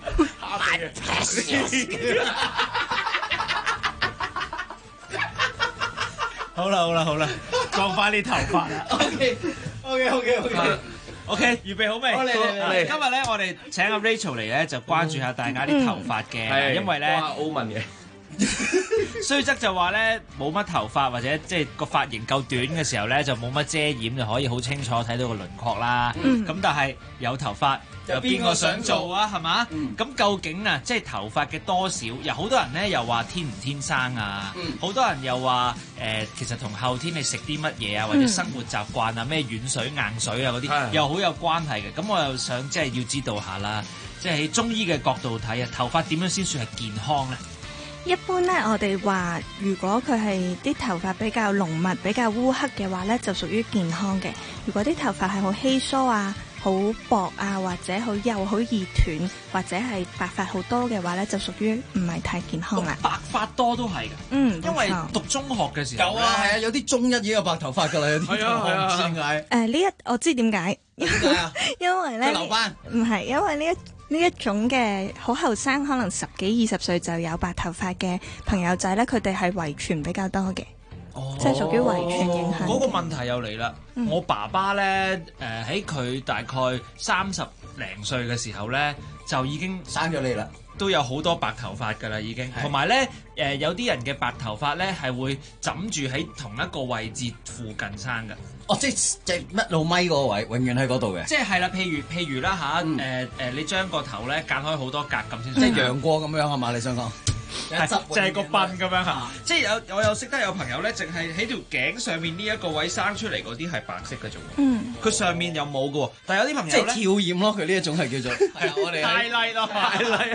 好啦，講翻啲頭髮啦。OK， 預備好未？ 嚟今日咧，我哋請阿 Rachel 嚟咧，就關注下大家啲頭髮嘅，因為咧， 歐文嘅。 雖則就話咧冇乜頭髮或者即係個髮型夠短嘅時候咧，就冇乜遮掩就可以好清楚睇到個輪廓啦。咁但係有頭髮有邊個想做啊？係嘛？咁究竟啊，即係頭髮嘅多少？有好多人咧又話天唔天生啊，好多人又話其實同後天你食啲乜嘢啊，或者生活習慣啊，咩軟水硬水啊嗰啲，又好有關係嘅。咁我又想即係要知道下啦，即係喺中醫嘅角度睇啊，頭髮點樣先算係健康咧？ 一般咧，我哋話如果佢係啲頭髮比較濃密、比較烏黑嘅話咧，就屬於健康嘅。如果啲頭髮係好稀疏啊、好薄啊，或者好幼、好易斷，或者係白髮好多嘅話咧，就屬於唔係太健康啦。 白髮多都係㗎，因為讀中學嘅時候有啊，係啊，有啲中一已經有白頭髮㗎啦，有啲我唔知點解。 我知點解， 點解啊？ 因為咧， 佢留班唔係因為呢一種嘅好後生，可能10幾20歲就有白頭髮嘅朋友仔咧，佢哋係遺傳比較多嘅，即係屬於遺傳影響。 嗰個問題又嚟啦，我爸爸咧喺佢大概30零歲嘅時候咧，就已經生咗你啦， 都有好多白頭髮㗎啦，已經。同埋咧有啲人嘅白頭髮咧係會枕住喺同一個位置附近生㗎。 哦，即係乜路咪嗰個位，永遠喺嗰度嘅。 即係啦，譬如啦嚇，你將個頭咧間開好多格咁先， 即係楊過咁樣係嘛？你想講？ 就係個鬢咁樣嚇。即係我有識得有朋友咧，淨係喺條頸上面呢一個位生出嚟嗰啲係白色嘅啫喎。佢上面又冇嘅喎。但係有啲朋友咧， 即係跳染咯，佢呢一種係叫做係啊，我哋 highlight 咯，highlight。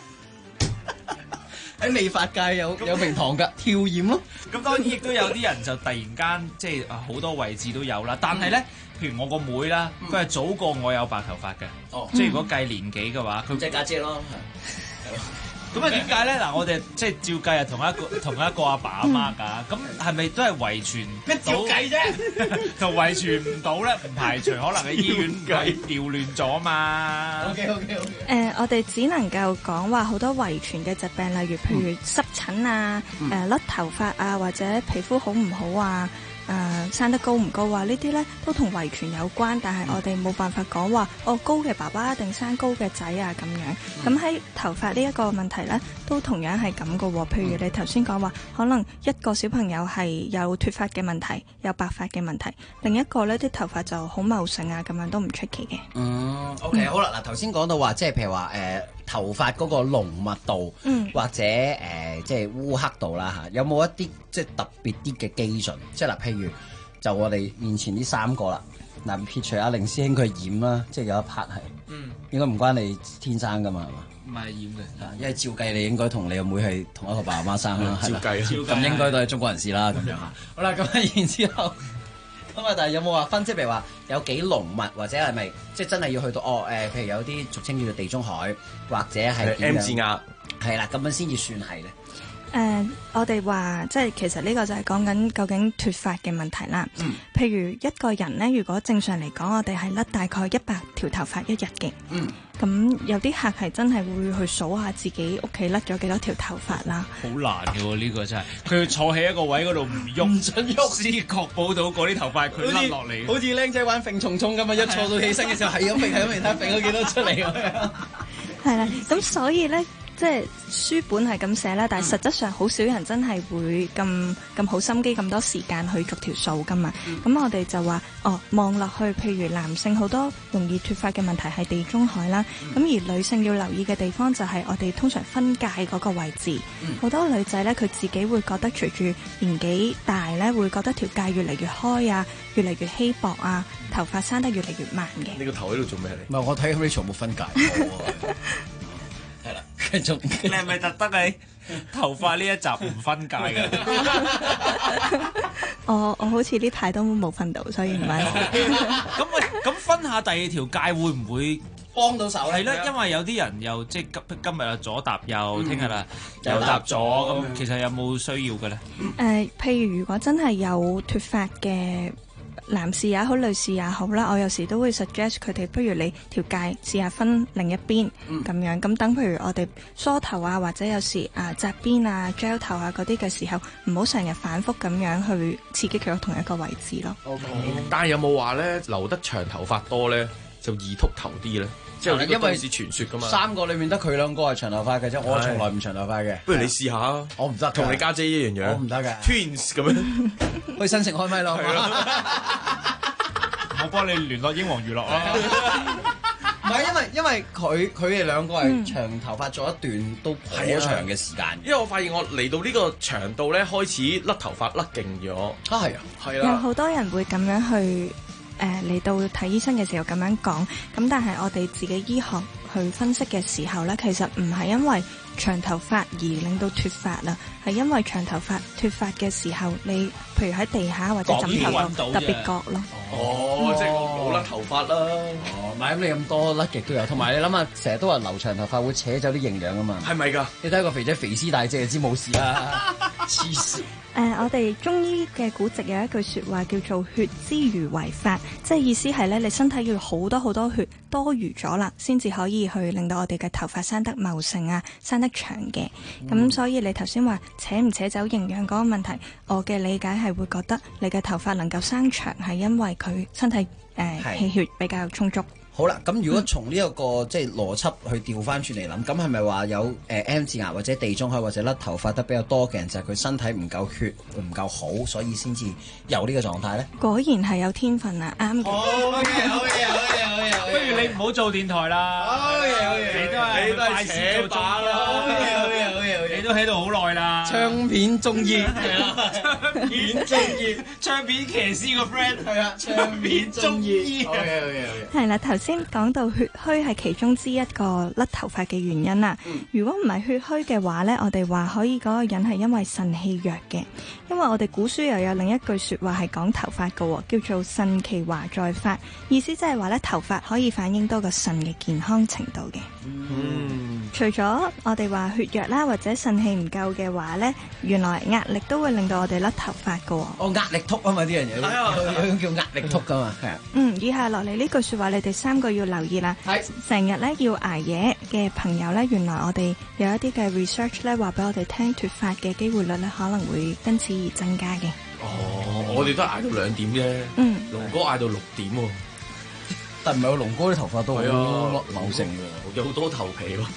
喺美髮界有名堂㗎，跳染咯。 咁當然亦都有啲人就突然間即係好多位置都有啦。但係咧，譬如我個妹啦，佢係早過我有白頭髮嘅。哦，即係如果計年紀嘅話，佢即係家姐咯。 咁啊點解咧？嗱，我哋即係照計係同一個阿爸阿媽㗎。咁係咪都係遺傳？ 咩照計啫？ 就遺傳唔到咧，唔排除可能喺醫院調亂咗嘛。 OK。 我哋只能夠講話好多遺傳嘅疾病，例如譬如濕疹啊、甩頭髮啊，或者皮膚好唔好啊。生得高唔高啊？呢啲咧都同遺傳有關，但係我哋冇辦法講話高嘅爸爸一定生高嘅仔啊咁樣。咁喺頭髮呢一個問題咧，都同樣係咁噶喎。譬如你頭先講話，可能一個小朋友係有脫髮嘅問題，有白髮嘅問題，另一個咧啲頭髮就好茂盛啊，咁樣都唔出奇嘅。 OK， 好啦，嗱頭先講到話，即係譬如話頭髮嗰個濃密度，或者即係烏黑度啦嚇，有冇一啲即係特別啲嘅基準？即係嗱，譬如就我哋面前呢3個啦，嗱撇除阿凌師兄佢染啦，即係有一 part 係應該唔關你天生噶嘛，係嘛？ 唔係染嘅， 因為照計你應該同你個妹係同一個爸爸媽生啦， 照計咁應該都係中國人士啦，咁樣嚇。好啦，咁然之後，咁啊，但係有冇話分，即係譬如話有幾濃密，或者係咪即係真係要去到譬如有啲俗稱叫做地中海，或者係 M 字額， 係啦，咁樣先至算係咧。 我哋話即係其實呢個就係講緊究竟脫髮嘅問題啦。譬如一個人呢，如果正常嚟講，我哋係甩大概100條頭髮一日嘅。咁有啲客係真係會去數下自己屋企甩咗幾多條頭髮啦。 好難嘅喎，呢個真係佢要坐喺一個位嗰度唔喐，唔准喐，先確保到嗰啲頭髮佢甩落嚟。 好似僆仔玩揈蟲蟲咁啊！一坐到起身嘅時候係咁揈，係咁揈，睇揈咗幾多出嚟咁樣。 係啦，咁所以咧。即係書本係咁寫啦，但係實質上好少人真係會咁好心機咁多時間去逐條數噶嘛。咁我哋就話望落去，譬如男性好多容易脫髮嘅問題係地中海啦。咁而女性要留意嘅地方就係我哋通常分界嗰個位置。好多女仔咧，佢自己會覺得隨住年紀大咧，會覺得條界越嚟越開啊，越嚟越稀薄啊，頭髮生得越嚟越慢嘅。 你個頭喺度做咩嚟？ 唔係，我睇 Rachel 冇分界。係啦，繼續。 你係咪特登喺頭髮呢一集唔分界嘅？ 我好似呢排都冇瞓到，所以唔係。 咁分下第二條界會唔會幫到手咧？ 係啦，因為有啲人又即係今日啊左搭右，聽日啦右搭左咁，其實有冇需要嘅咧？ 譬如如果真係有脫髮嘅男士也好，女士也好啦，我有時都會 suggest 佢哋，不如你條界試下分另一邊咁樣，咁等譬如我哋梳頭啊，或者有時紮辮啊、gel 頭啊嗰啲嘅時候，唔好成日反覆咁樣去刺激佢同一個位置咯。 但係有冇話咧留得長頭髮多咧就易禿頭啲咧？即係因為是傳說噶嘛。 3個裏面得佢2個係長頭髮嘅啫，我從來唔長頭髮嘅。 不如你試下啊！ 我唔得， 同你家姐一樣樣。 我唔得嘅 ，twins 咁樣。 去新城開咪咯， 我幫你聯絡英皇娛樂啊！ 唔係，因為佢哋2個係長頭髮咗一段都好長嘅時間。 因為我發現我嚟到呢個長度咧，開始甩頭髮甩勁咗。 係啊，係啦。 有好多人會咁樣去嚟到睇醫生嘅時候咁樣講，咁但係我哋自己醫學去分析嘅時候咧，其實唔係因為長頭髮而令到脫髮啦，係因為長頭髮脫髮嘅時候，你譬如喺地下或者枕頭度特別覺咯。 即係我冇甩頭髮啦。 唔係咁你咁多甩極都有，同埋你諗下，成日都話留長頭髮會扯走啲營養啊嘛。係咪㗎？你睇個肥仔肥絲大隻就知冇事啦。黐線！ 我哋中醫嘅古籍有一句説話叫做血之餘為髮，即係意思係咧，你身體要好多好多血多餘咗啦，先至可以去令到我哋嘅頭髮生得茂盛啊，生得長嘅。咁所以你頭先話扯唔扯走營養嗰個問題，我嘅理解係會覺得你嘅頭髮能夠生長係因為佢身體氣血比較充足。 好啦，咁如果從呢一個即係邏輯去調翻轉嚟諗，咁係咪話有M 字額或者地中海或者甩頭髮得比較多嘅人，就係佢身體唔夠血唔夠好，所以先至有呢個狀態咧？ 果然係有天分啊，啱嘅。 好嘢！不如你唔好做電台啦。好嘢！你都係扯把啦。你都喺度好耐啦。 唱片中醫係啦，唱片中醫，唱片騎師個 friend 係啊，唱片中醫。好嘢！ 係啦，頭先講到血虛係其中之一個甩頭髮嘅原因啦。如果唔係血虛嘅話呢，我哋話可以嗰個人係因為腎氣弱嘅。因為我哋古書又有另一句説話係講頭髮嘅，叫做腎其華在髮，意思即係話咧頭髮可以反映多個腎嘅健康程度嘅。除咗我哋話血弱啦，或者腎氣唔夠嘅話呢，原來壓力都會令到我哋甩頭髮嘅。 壓力禿啊嘛，啲人有種叫壓力禿噶嘛，係啊。 以下落嚟呢句説話，你哋3個要留意啦。成日咧要捱夜嘅朋友呢，原來我哋有一啲嘅 research 咧話俾我哋聽，脫髮嘅機會率咧可能會因此而增加嘅。 我哋都捱到2點啫。龍哥捱到6點喎。 但唔係，龍哥啲頭髮都好茂盛嘅， 有好多頭皮喎。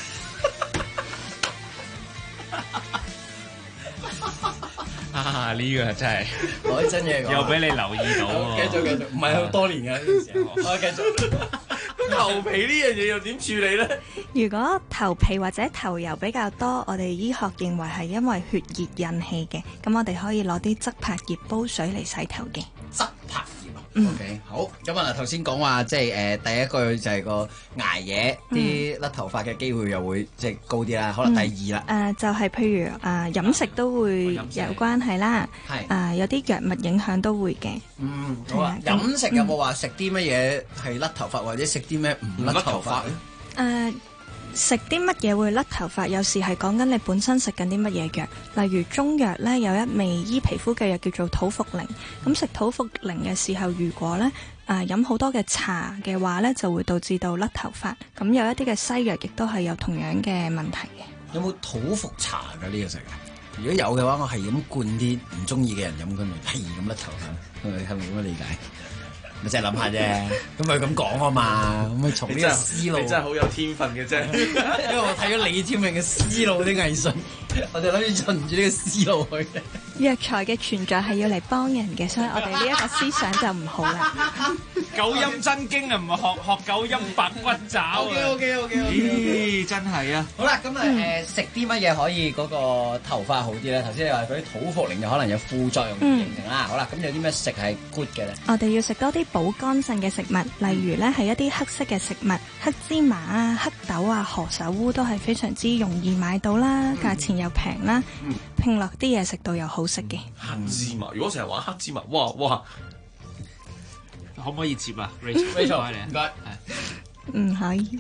呢個真係攞真嘢講， 又俾你留意到喎。 繼續，唔係好多年嘅呢件事。我繼續。 頭皮呢樣嘢又點處理咧？ 如果頭皮或者頭油比較多，我哋醫學認為係因為血熱引起嘅，咁我哋可以攞啲側柏葉煲水嚟洗頭嘅。 側柏葉啊？ OK， 好。咁啊，頭先講話即係第一句就係個捱夜，啲甩頭髮嘅機會又會即係高啲啦。可能第二啦。 就係譬如飲食都會有關係啦。 係。 有啲藥物影響都會嘅。 好啊。飲食有冇話食啲乜嘢係甩頭髮，或者食啲咩唔甩頭髮咧？ 食啲乜嘢會甩頭髮？有時係講緊你本身食緊啲乜嘢藥，例如中藥呢，有一味醫皮膚嘅藥叫做土茯苓。咁食土茯苓嘅時候，如果呢飲好多嘅茶嘅話呢，就會導致到甩頭髮。咁有一啲嘅西藥亦都係有同樣嘅問題嘅。 有冇土茯茶嘅呢個食？如果有嘅話，我係咁灌啲唔中意嘅人飲，咁咪係咁甩頭髮，係咪咁嘅理解？咪即係諗下啫，咁咪咁講啊嘛，咁咪從呢個思路， 你真係好有天分嘅啫。 因為我睇咗李天命嘅思路啲藝術，我哋諗住順住呢個思路去。 藥材嘅存在係要嚟幫人嘅，所以我哋呢一個思想就唔好啦。 九陰真經啊，唔係學九陰白骨爪啊。 OK。 咦，真係啊！ 好啦，咁食啲乜嘢可以嗰個頭髮好啲咧？頭先你話嗰啲土茯苓就可能有副作用形成啦。好啦，咁有啲咩食係 good 嘅咧？ 我哋要食多啲補肝腎嘅食物，例如咧係一啲黑色嘅食物，黑芝麻啊、黑豆啊、何首烏都係非常之容易買到啦，價錢又平啦，拼落啲嘢食到又好食嘅。 黑芝麻，如果成日玩黑芝麻，哇！ 可唔可以接啊 ？Rachel， 唔該。 唔可以。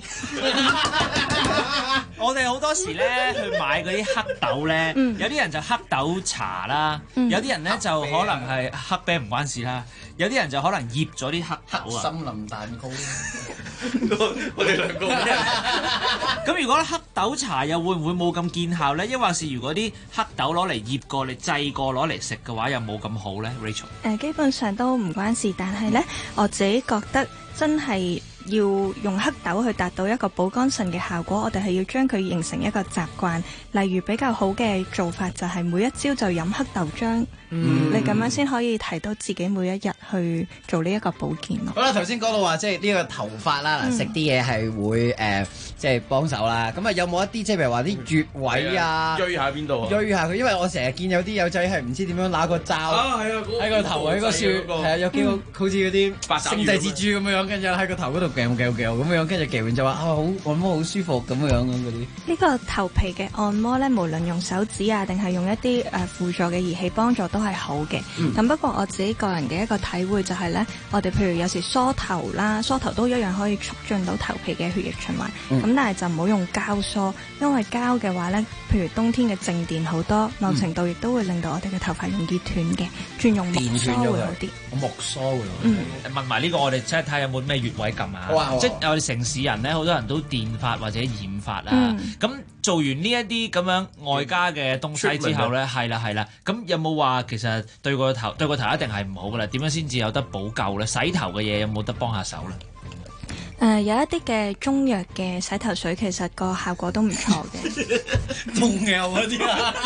我哋好多時咧去買嗰啲黑豆咧，有啲人就黑豆茶啦，有啲人咧就可能係黑啤唔關事啦，有啲人就可能醃咗啲黑豆啊。 森林蛋糕。 我哋兩個咁如果黑豆茶又會唔會冇咁見效咧？抑或是如果啲黑豆攞嚟醃過、你製過攞嚟食嘅話，又冇咁好咧 ？Rachel， 基本上都唔關事，但係咧我自己覺得真係要用黑豆去達到一個補肝腎嘅效果，我哋係要將佢形成一個習慣。例如比較好嘅做法就係每一朝就飲黑豆漿，你咁樣先可以提到自己每一日去做呢一個保健咯。 好啦，頭先講到話即係呢個頭髮啦，食啲嘢係會即係幫手啦。咁啊有冇一啲即係譬如話啲穴位啊？ 鋥下邊度啊？ 鋥下佢，因為我成日見有啲友仔係唔知點樣拿個罩喺個頭喺個樹，係啊有幾個好似嗰啲星際蜘蛛咁樣，跟住喺個頭嗰度咁樣，跟住夾完就話好按摩好舒服咁樣嗰啲。 呢個頭皮嘅按摩咧，無論用手指啊，定係用一啲輔助嘅儀器幫助都係好嘅。咁不過我自己個人嘅一個體會就係咧，我哋譬如有時梳頭啦，梳頭都一樣可以促進到頭皮嘅血液循環。咁但係就唔好用膠梳，因為膠嘅話咧，譬如冬天嘅靜電好多，某程度亦都會令到我哋嘅頭髮容易斷嘅，轉用木梳會好啲。 木梳會問埋呢個，我哋即係睇下有冇咩穴位撳啊！即係我哋城市人咧，好多人都電髮或者染髮啊。咁做完呢一啲咁樣外加嘅東西之後咧，係啦，咁有冇話其實對個頭一定係唔好噶啦？點樣先至有得補救咧？洗頭嘅嘢有冇得幫下手咧？ 有一啲嘅中藥嘅洗頭水，其實個效果都唔錯嘅。 中藥嗰啲啊，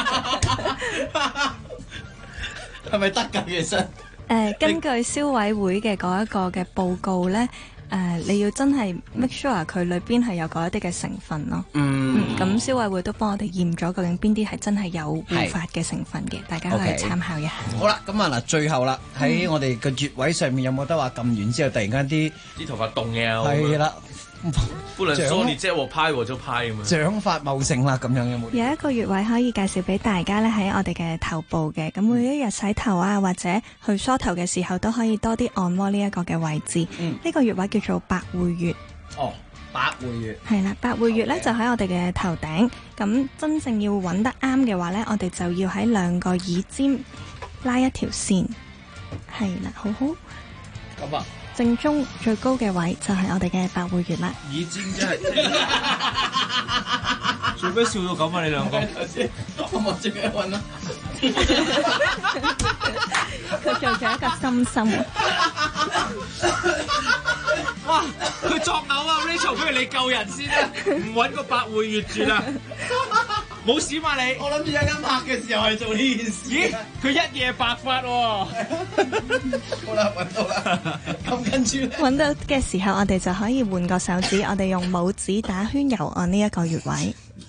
係咪得㗎？其實根據消委會嘅嗰一個嘅報告咧，你要真係 make sure 佢裏邊係有嗰一啲嘅成分咯。咁消委會都幫我哋驗咗，究竟邊啲係真係有護髮嘅成分嘅，大家可以參考一下。 好啦，咁啊嗱，最後啦，喺我哋嘅穴位上面有冇得話撳完之後突然間啲頭髮凍嘅？ 係啦。 不能說你即係我拍我就拍咁樣。 長髮茂盛啦，咁樣有冇？ 有一個穴位可以介紹俾大家咧，喺我哋嘅頭部嘅。咁每一日洗頭啊，或者去梳頭嘅時候，都可以多啲按摩呢一個嘅位置。呢個穴位叫做百會穴。 哦，百會穴。係啦，百會穴咧就喺我哋嘅頭頂。咁真正要揾得啱嘅話咧，我哋就要喺兩個耳尖拉一條線。係啦，好。 咁啊。 正中最高嘅位就係我哋嘅百會穴啦。 耳尖真係，做咩笑到咁啊？你兩個， 我望住佢揾啦。 佢做咗一個心心。 哇！佢作嘔啊 ，Rachel， 不如你救人先啦，唔揾個百會穴住啦。冇事嘛你？ 我諗住一間拍嘅時候係做呢件事。 咦？佢一夜白髮喎。 好啦，揾到啦。咁跟住咧， 揾到嘅時候，我哋就可以換個手指，我哋用拇指打圈揉按呢一個穴位。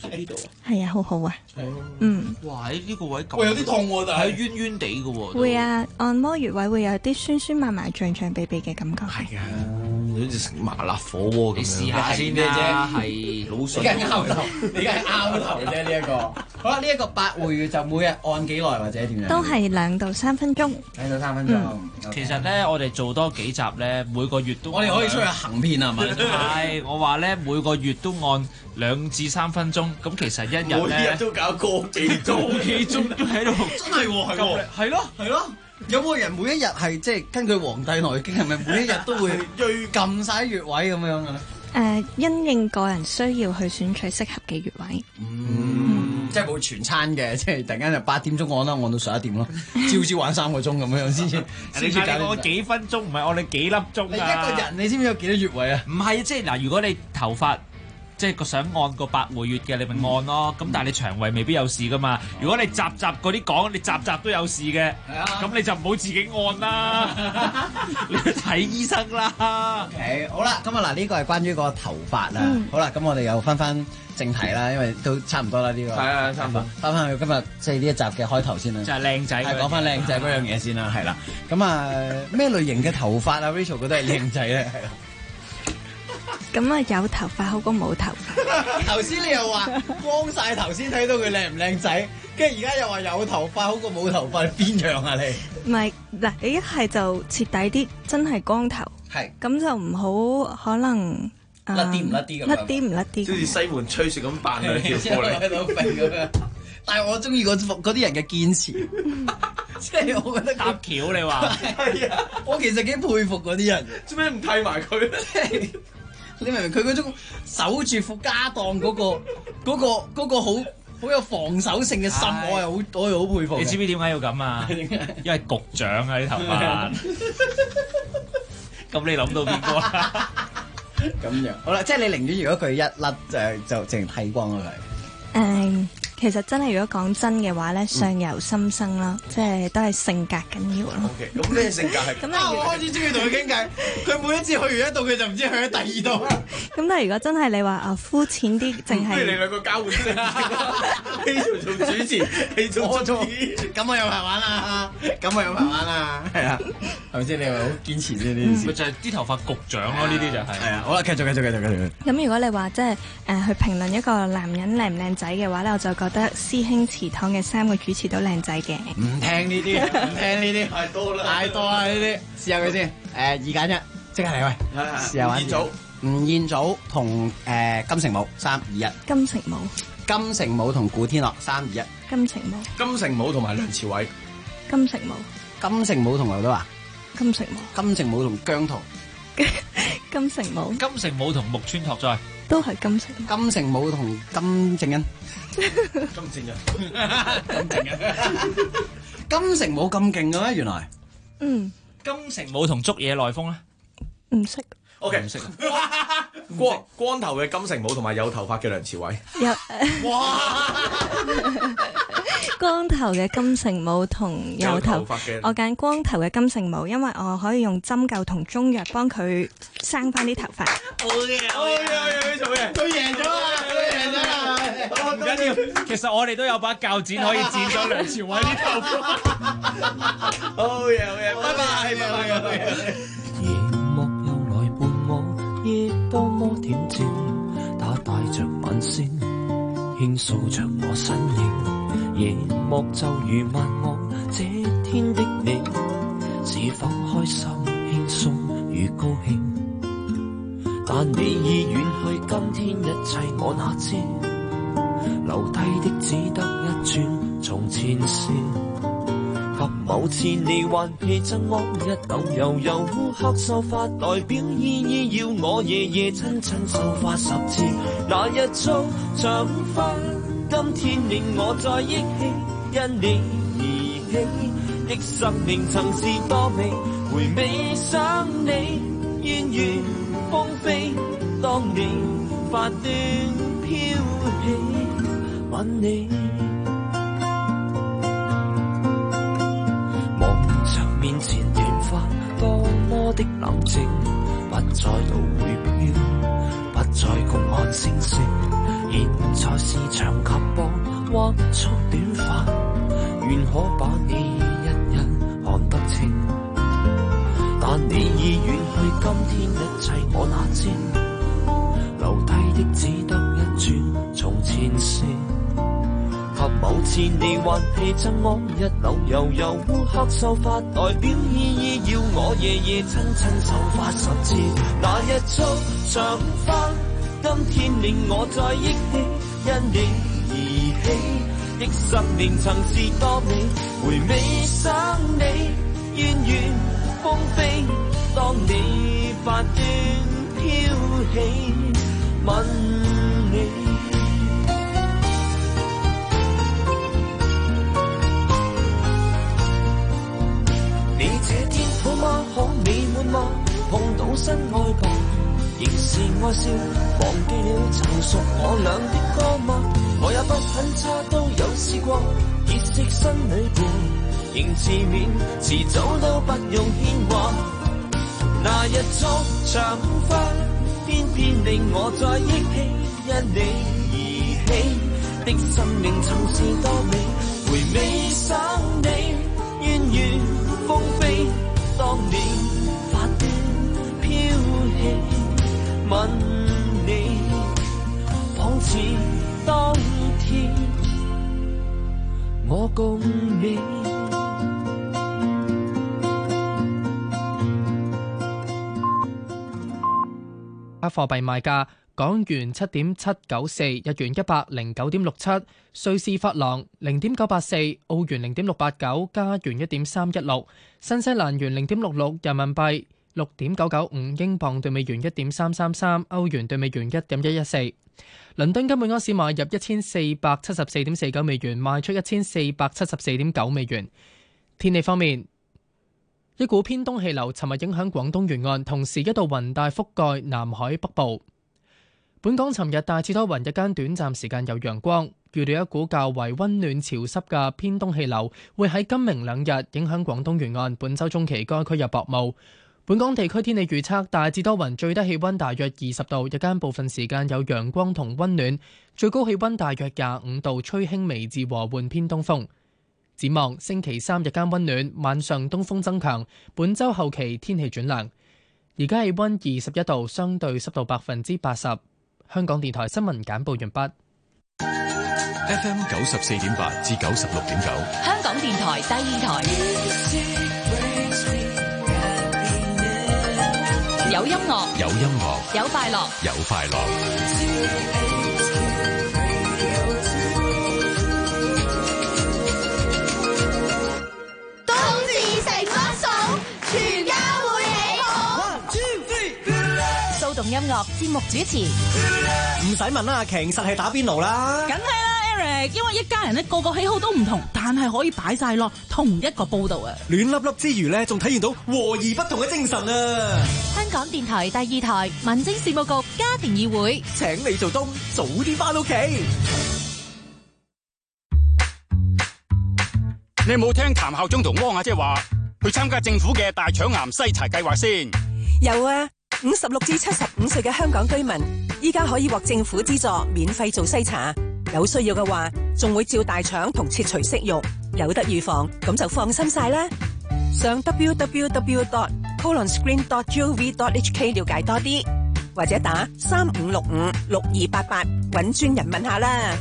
呢度啊？ 係啊，好好啊。 哇！呢個位咁， 喂有啲痛喎，但係冤冤地嘅喎。 會啊，按摩穴位會有啲酸酸麻麻、脹脹痹痹嘅感覺。 係啊，好似食麻辣火鍋咁樣。 你試下先啫，係你而家係拗頭，你而家係拗頭啫呢一個。好啦，呢一個百會穴就每日按幾耐或者點樣？ 都係2到3分鐘。 2到3分鐘。 其實咧，我哋做多幾集咧，每個月都我哋可以出去行騙啊，係咪？ 係，我話咧每個月都按2至3分鐘，咁其實一日咧， 每日都搞個幾鐘都喺度， 真係喎，係咯，係咯。有冇人每一日係即係根據《黃帝內經》係咪每一日都會撳晒穴位咁樣嘅咧？ 因應個人需要去選取適合嘅穴位。 即係冇全餐嘅，即係突然間就8點鐘按啦，按到11點咯，朝玩3個鐘咁樣先至。 你按幾分鐘，唔係按你幾粒鐘啊！ 你一個人你知唔知有幾多穴位啊？ 唔係，即係嗱，如果你頭髮即係想按個百會穴嘅，你咪按咯。咁但係你腸胃未必有事噶嘛。如果你集嗰啲講，你集都有事嘅，咁你就唔好自己按啦，你去睇醫生啦。 OK， 好啦，咁啊嗱，呢個係關於個頭髮啦。好啦，咁我哋又翻正題啦，因為都差唔多啦呢個。係啊，差唔多。翻去今日即係呢一集嘅開頭先啦。 就係靚仔。 係講翻靚仔嗰樣嘢先啦，係啦。咁啊，咩類型嘅頭髮啊 ？Rachel 覺得係靚仔咧，係啦。 咁啊，有頭髮好過冇頭髮。 頭先你又話光晒頭先睇到佢靚唔靚仔，跟住而家又話有頭髮好過冇頭髮，邊樣啊你？ 唔係嗱，你一係就徹底啲，真係光頭。 係。咁就唔好可能。 甩啲唔甩啲咁， 甩啲唔甩啲， 好似西門吹雪咁扮兩條過嚟喺度肥咁樣。但係我中意嗰啲人嘅堅持，即係我覺得搭橋你話係啊！我其實幾佩服嗰啲人， 做咩唔剃埋佢咧？ 你明唔明佢嗰種守住副家當嗰個好有防守性嘅心，我係好佩服。 你知唔知點解要咁啊？因為局長啊啲頭髮。咁你諗到邊個啊？ 咁樣好啦，即係你寧願如果佢一甩就淨剃光咗佢。 其實真係如果講真嘅話咧，相由心生啦，即係都係性格緊要咯。 OK， 咁咩性格係？咁我開始中意同佢傾偈，佢每一次去完一度，佢就唔知去咗第二度。 咁但係如果真係你話膚淺啲，淨係不如你兩個交換聲，Rachel 做主持，你做助理， 咁我有排玩啦，係啊，係咪先？你話好堅持先呢件事？ 咪就係啲頭髮局長咯，呢啲就係。 係啊，好啦，繼續。 咁如果你話即係去評論一個男人靚唔靚仔嘅話咧，我就覺得師兄祠堂嘅3個主持都靚仔嘅。 唔聽呢啲，太多啦呢啲。試下佢先，2揀1，即刻嚟喂，試下玩。吳彥祖同金城武，3、2、1。 金城武。 金城武同古天樂，3、2、1。 金城武。 金城武同埋梁朝偉。 金城武。 金城武同劉德華。 金城武。 金城武同姜濤。 金城武。 金城武同木村拓哉。 都係金城。 金城武同金正恩。金城武咁勁嘅咩？原來。 金城武同捉野內風咧？ 唔識。 OK， 唔識。光頭嘅金城武同埋有頭髮嘅梁朝偉。 哇！光頭嘅金城武同有頭髮嘅，我揀光頭嘅金城武，因為我可以用針灸同中藥幫佢生翻啲頭髮。 好嘢，做嘢， 佢贏咗啦！ 唔緊要，其實我哋都有把鉸剪可以剪咗梁朝偉啲頭髮。 好嘢，拜拜。 夜幕又來伴我，夜多麼恬靜，它帶着晚星，輕掃着我身影。夜幕就如問我，這天的你是否開心、輕鬆與高興？但你已遠去，今天一切我哪知？留低的只得一串從前事。及某次你還披着惡日頭，悠悠烏黑秀髮代表意義，要我夜夜親親繡花10次。那日做長髮，今天令我再憶起，因你而起的生命曾是多美。回味想你，煙雨風飛，當你髮端飄起，吻你。面前短髮多麼的冷靜，不再度會飄，不再共看星星， 現在是長及薄，或束短髮，願可把你一眼看得清。但你已遠去，今天一切我哪知？留低的只得一轉從前事。及某次你還氣憎我，一縷悠悠烏黑秀髮，代表意義要我夜夜親親手花10次。那日束長髮，今天令我再憶起，因你而起的生命曾是多美。回味想你，遠遠風飛，當你發端飄起，吻你。你這天好嗎？可美滿嗎？碰到新愛伴，仍是愛笑，忘記了曾屬我倆的歌嗎？我也不很差，都有試過結識新女伴，仍自勉，遲早都不用牽掛。那日束長髮，偏偏令我再憶起，因你而起的生命曾是多美。回味想你，遠遠風飛，當你發端飄起，吻你，仿似當天我共你。 貨幣賣價：港元7.794，日元109.67，瑞士法郎0.984，澳元0.689，加元1.316，新西蘭元0.66，人民幣6.995，英鎊對美元1.333，歐元對美元1.114。倫敦金每盎司買入1474.49美元，賣出1474.9美元。天氣方面，一股偏東氣流尋日影響廣東沿岸，同時一道雲帶覆蓋南海北部。本港尋日大致多雲，日間短暫時間有陽光。預料一股較為溫暖潮濕嘅偏東氣流會喺今明兩日影響廣東沿岸，本週中期該區有薄霧。本港地區天氣預測大致多雲，最低氣溫大約20度，日間部分時間有陽光同溫暖，最高氣溫大約25度，吹輕微至和緩偏東風。展望星期三日間溫暖，晚上東風增強，本週後期天氣轉涼。而家氣溫21度，相對濕度80%。香港電台新聞簡報完畢。 FM 94.8至96.9， 香港電台第二台，有音樂， 有音樂， 有快樂， 有快樂。 動音樂節目主持， 唔使問啦，其實係打邊爐啦。 梗係啦 ，Eric， 因為一家人咧個個喜好都唔同，但係可以擺晒落同一個煲度啊。 亂粒粒之餘咧，仲體現到和而不同嘅精神啊！ 香港電台第二台民政事務局家庭議會， 請你做東，早啲翻屋企。 你有冇聽譚校長同汪阿姐話去參加政府嘅大腸癌篩查計劃先？ 有啊。56至75歲嘅香港居民，依家可以獲政府資助免費做篩查，有需要嘅話，仲會照大腸同切除息肉，有得預防，咁就放心晒啦。上 www.colonscreen.gov.hk 了解多啲，或者打35656288搵專人問下啦。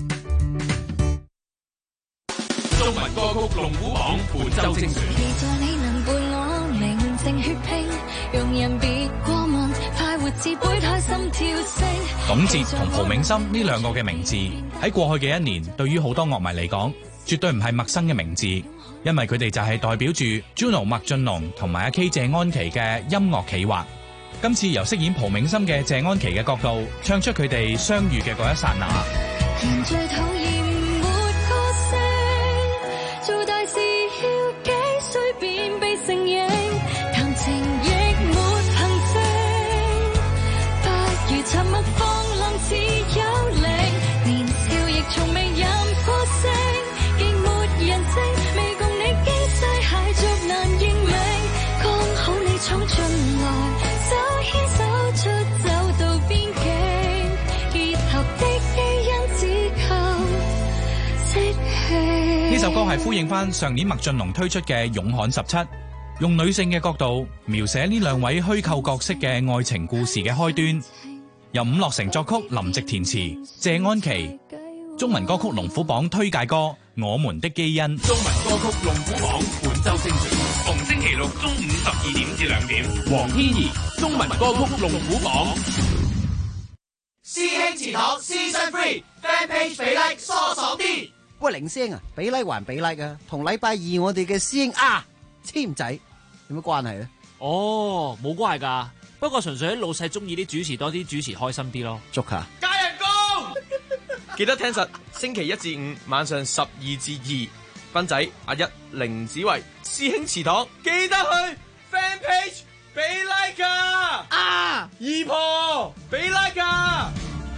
中文歌曲龍虎榜本周精選。 期待你能伴我明正血拼，容人別過問，快活自杯胎心跳聲。 董潔同蒲銘心呢兩個嘅名字喺過去嘅一年，對於好多樂迷嚟講，絕對唔係陌生嘅名字，因為佢哋就係代表住 Juno 麥浚龍同埋阿 K 謝安琪嘅音樂企劃。今次由飾演蒲銘心嘅謝安琪嘅角度，唱出佢哋相遇嘅嗰一剎那。 人最討厭沒個性，做大事要幾歲便被承認，談情亦沒憑證，不如沉默放浪似有靈，年少亦從未飲過聲，既沒人證，未共你經世鞋逐難認命，剛好你闖進來，手牽手出走到邊境，結合的歌係呼應翻上年麥浚龍推出嘅《勇悍17》，用女性嘅角度描寫呢兩位虛構角色嘅愛情故事嘅開端。由伍樂城作曲，林夕填詞，謝安琪。中文歌曲龍虎榜推介歌《我們的基因》。 中文歌曲龍虎榜本周精選，逢星期六中午12點至2點。黃天怡中文歌曲龍虎榜。 師兄祠堂 Season 3 Fan Page 俾 like 疏爽啲。 喂，凌師兄啊，俾 like 還俾 like 啊，同禮拜二我哋嘅師兄簽仔有乜關係咧？ 哦，冇關係㗎，不過純粹啲老細中意啲主持多啲，主持開心啲咯。 捉下加人工，記得聽實星期1至5晚上12至2，斌仔阿一凌子維師兄祠堂，記得去 Fan Page 俾 like 啊！姨婆俾 like 啊！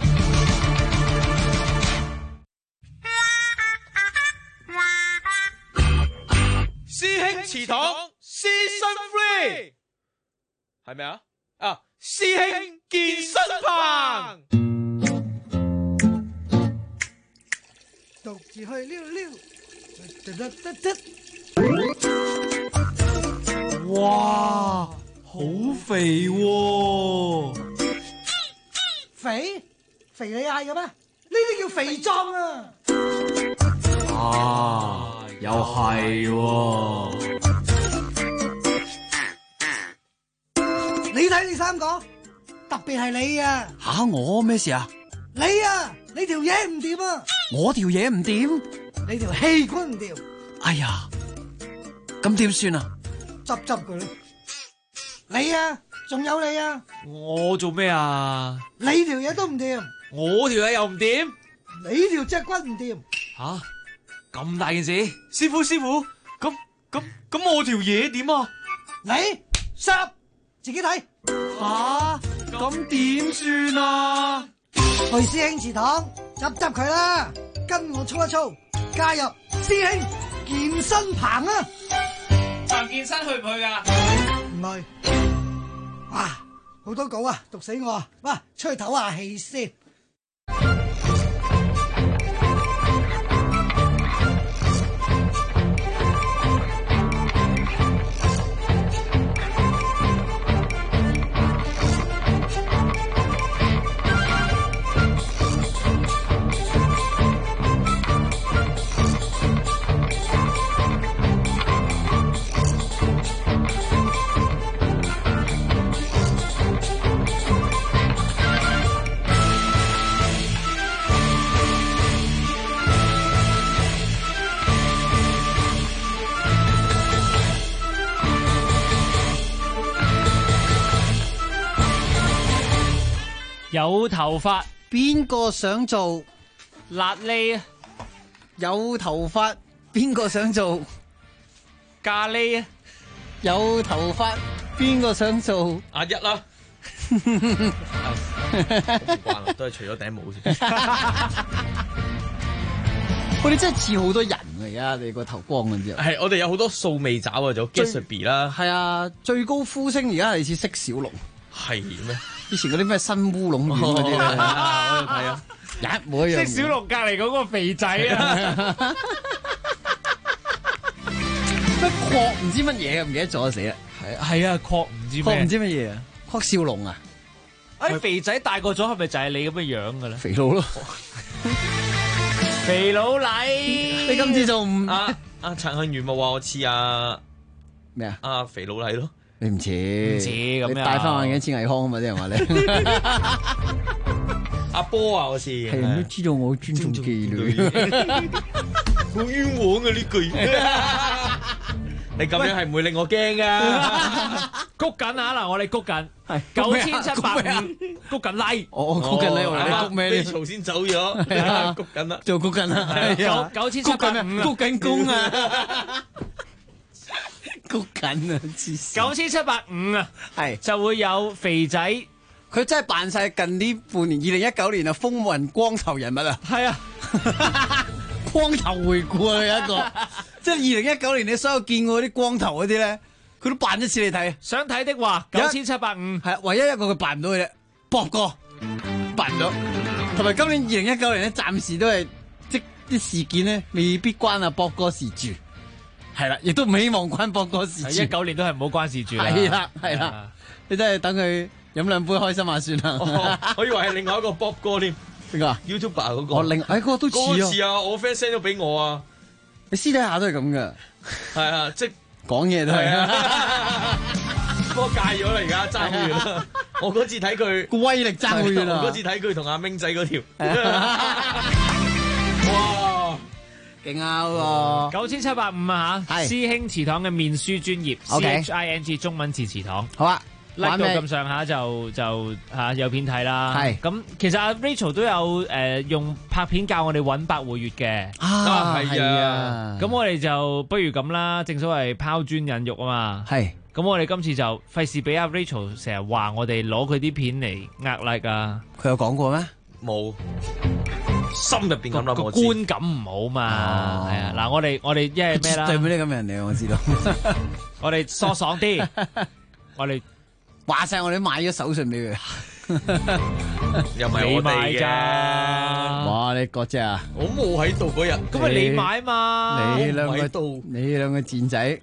師兄祠堂 Season 3係咪啊？師兄健身棚， 獨自去溜溜， 哇，好肥喎！ 肥你嗌嘅咩？呢啲叫肥壯啊！ 又係喎。 你睇你三個，特別係你啊！ 吓，我咩事啊？ 你條嘢唔掂啊！ 我條嘢唔掂， 你條氣管唔掂。 哎呀，咁點算啊？ 執佢啦！你仲有你啊！ 我做咩啊？ 你條嘢都唔掂， 我條嘢又唔掂， 你條脊骨唔掂。 吓，咁大件事，師傅，咁我條嘢點啊？ 你濕自己睇。 吓，咁點算啊？ 去師兄祠堂執佢啦，跟我操一操，加入師兄健身棚啊！ 彭健身去唔去噶？ 唔去。哇，好多稿啊，讀死我啊！哇，出去唞下氣先。 有頭髮， 邊個想做辣痢啊？ 有頭髮，邊個想做咖喱啊？ 有頭髮，邊個想做阿一啦？唔慣啦，都係除咗頂帽先。 你真係似好多人啊！而家你個頭光咁之後， 係我哋有好多素味爪啊，仲有 Gatsby 啦。 係啊，最高呼聲而家係似釋小龍。 係咩？ 以前嗰啲咩新烏龍院嗰啲咧， 我睇啊， 一模一樣。 釋小龍隔離嗰個肥仔啊！ 咩擴唔知乜嘢啊？唔記得咗死啦。 係啊，擴唔知咩？ 擴唔知乜嘢啊？擴少龍啊！ 肥仔大個咗係咪就係你咁嘅樣㗎咧？ 肥佬咯， 肥佬黎。 你今次仲唔陳幸元咪話我似咩啊？ 肥佬黎咯。 你唔似咁樣， 你戴翻眼鏡似倪匡啊嘛，啲人話你。 阿波啊，我似係人都知道我尊重妓女， 好冤枉啊呢句。你咁樣係唔會令我驚噶。 谷緊啊嗱，我哋谷緊係9750，谷緊拉。 我谷緊拉，我哋谷咩咧？ 曹先走咗，谷緊啦， 做谷緊啦。 9750， 谷緊工啊！谷緊啊 ！9750啊， 係就會有肥仔， 佢真係扮晒近呢半年2019年啊風雲光頭人物啊！ 係啊， 光頭回顧啊，有一個，即係2019年你所有見過嗰啲光頭嗰啲咧，佢都扮一次你睇。 想睇的話9750 係唯一一個佢扮唔到嘅啫，博哥扮唔到，同埋今年2019年咧，暫時都係即啲事件咧，未必關阿博哥事住，係啦，亦都唔希望關博哥事住。 19年都係唔好關事住啦。 係啦，係啦，你真係等佢飲兩杯開心下算啦。 我以為係另外一個 Bob 哥添。 邊個啊 ？YouTuber 嗰個。 哦，嗰個都似啊。 嗰個似啊，我 friend send 咗俾我啊。 你私底下都係咁噶。 係啊，即係講嘢都係啊。 不過戒咗啦，而家爭好遠啦。我嗰次睇佢個威力爭好遠啊！ 我嗰次睇佢同阿明仔嗰條。 哇！勁啊嗰個 9785啊嚇，師兄祠堂嘅面書專頁 CHING 中文字祠堂。 好啊。 拉到咁上下就有片睇啦。係咁，其實阿 Rachel 都有用拍片教我哋揾百會穴嘅。 係啊。 咁我哋就不如咁啦，正所謂拋磚引玉啊嘛。係。咁我哋今次就費事俾阿 Rachel 成日話我哋攞佢啲片嚟呃 like 啊。 佢有講過咩？ 冇。心入邊咁諗， 個觀感唔好嘛。係啊。嗱，我哋一係咩啦？ 最尾啲咁嘅人嚟，我知道。 我哋疏爽啲。我哋。 話晒我哋買咗手信俾佢， 又唔係我哋嘅。 哇！你嗰隻啊， 我冇喺度嗰日， 咁咪你買嘛？ 你兩個賤仔。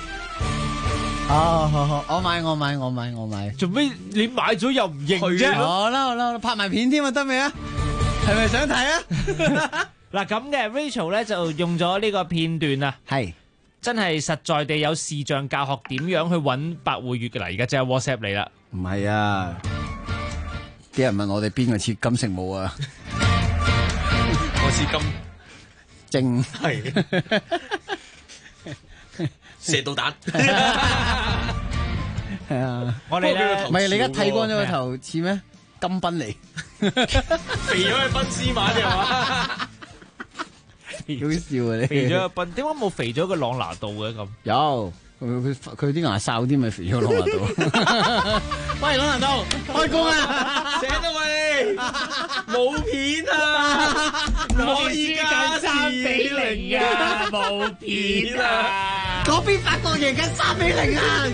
好，我買。 做咩你買咗又唔認啫？ 好啦，拍埋片添啊，得未啊？係咪想睇啊？ 嗱咁嘅 Rachel 咧就用咗呢個片段啊， 係。 真係實在地有視像教學點樣去揾百會穴嘅啦，而家就係 WhatsApp 嚟啦。 唔係啊，啲人問我哋邊個似金城武啊？ 我似金正係射導彈。 係啊， 我哋咧唔係你而家剃光咗個頭似咩？金賓尼肥咗去賓斯馬啫係嘛？ 好笑啊！你肥咗個賓，點解冇肥咗個朗拿度嘅咁？ 有佢啲牙哨啲咪肥咗朗拿度。喂，朗拿度開工啊！ 寫到喂，冇片啊！唔可以加3-0啊！冇片啊！ 嗰邊法國贏緊3-0啊！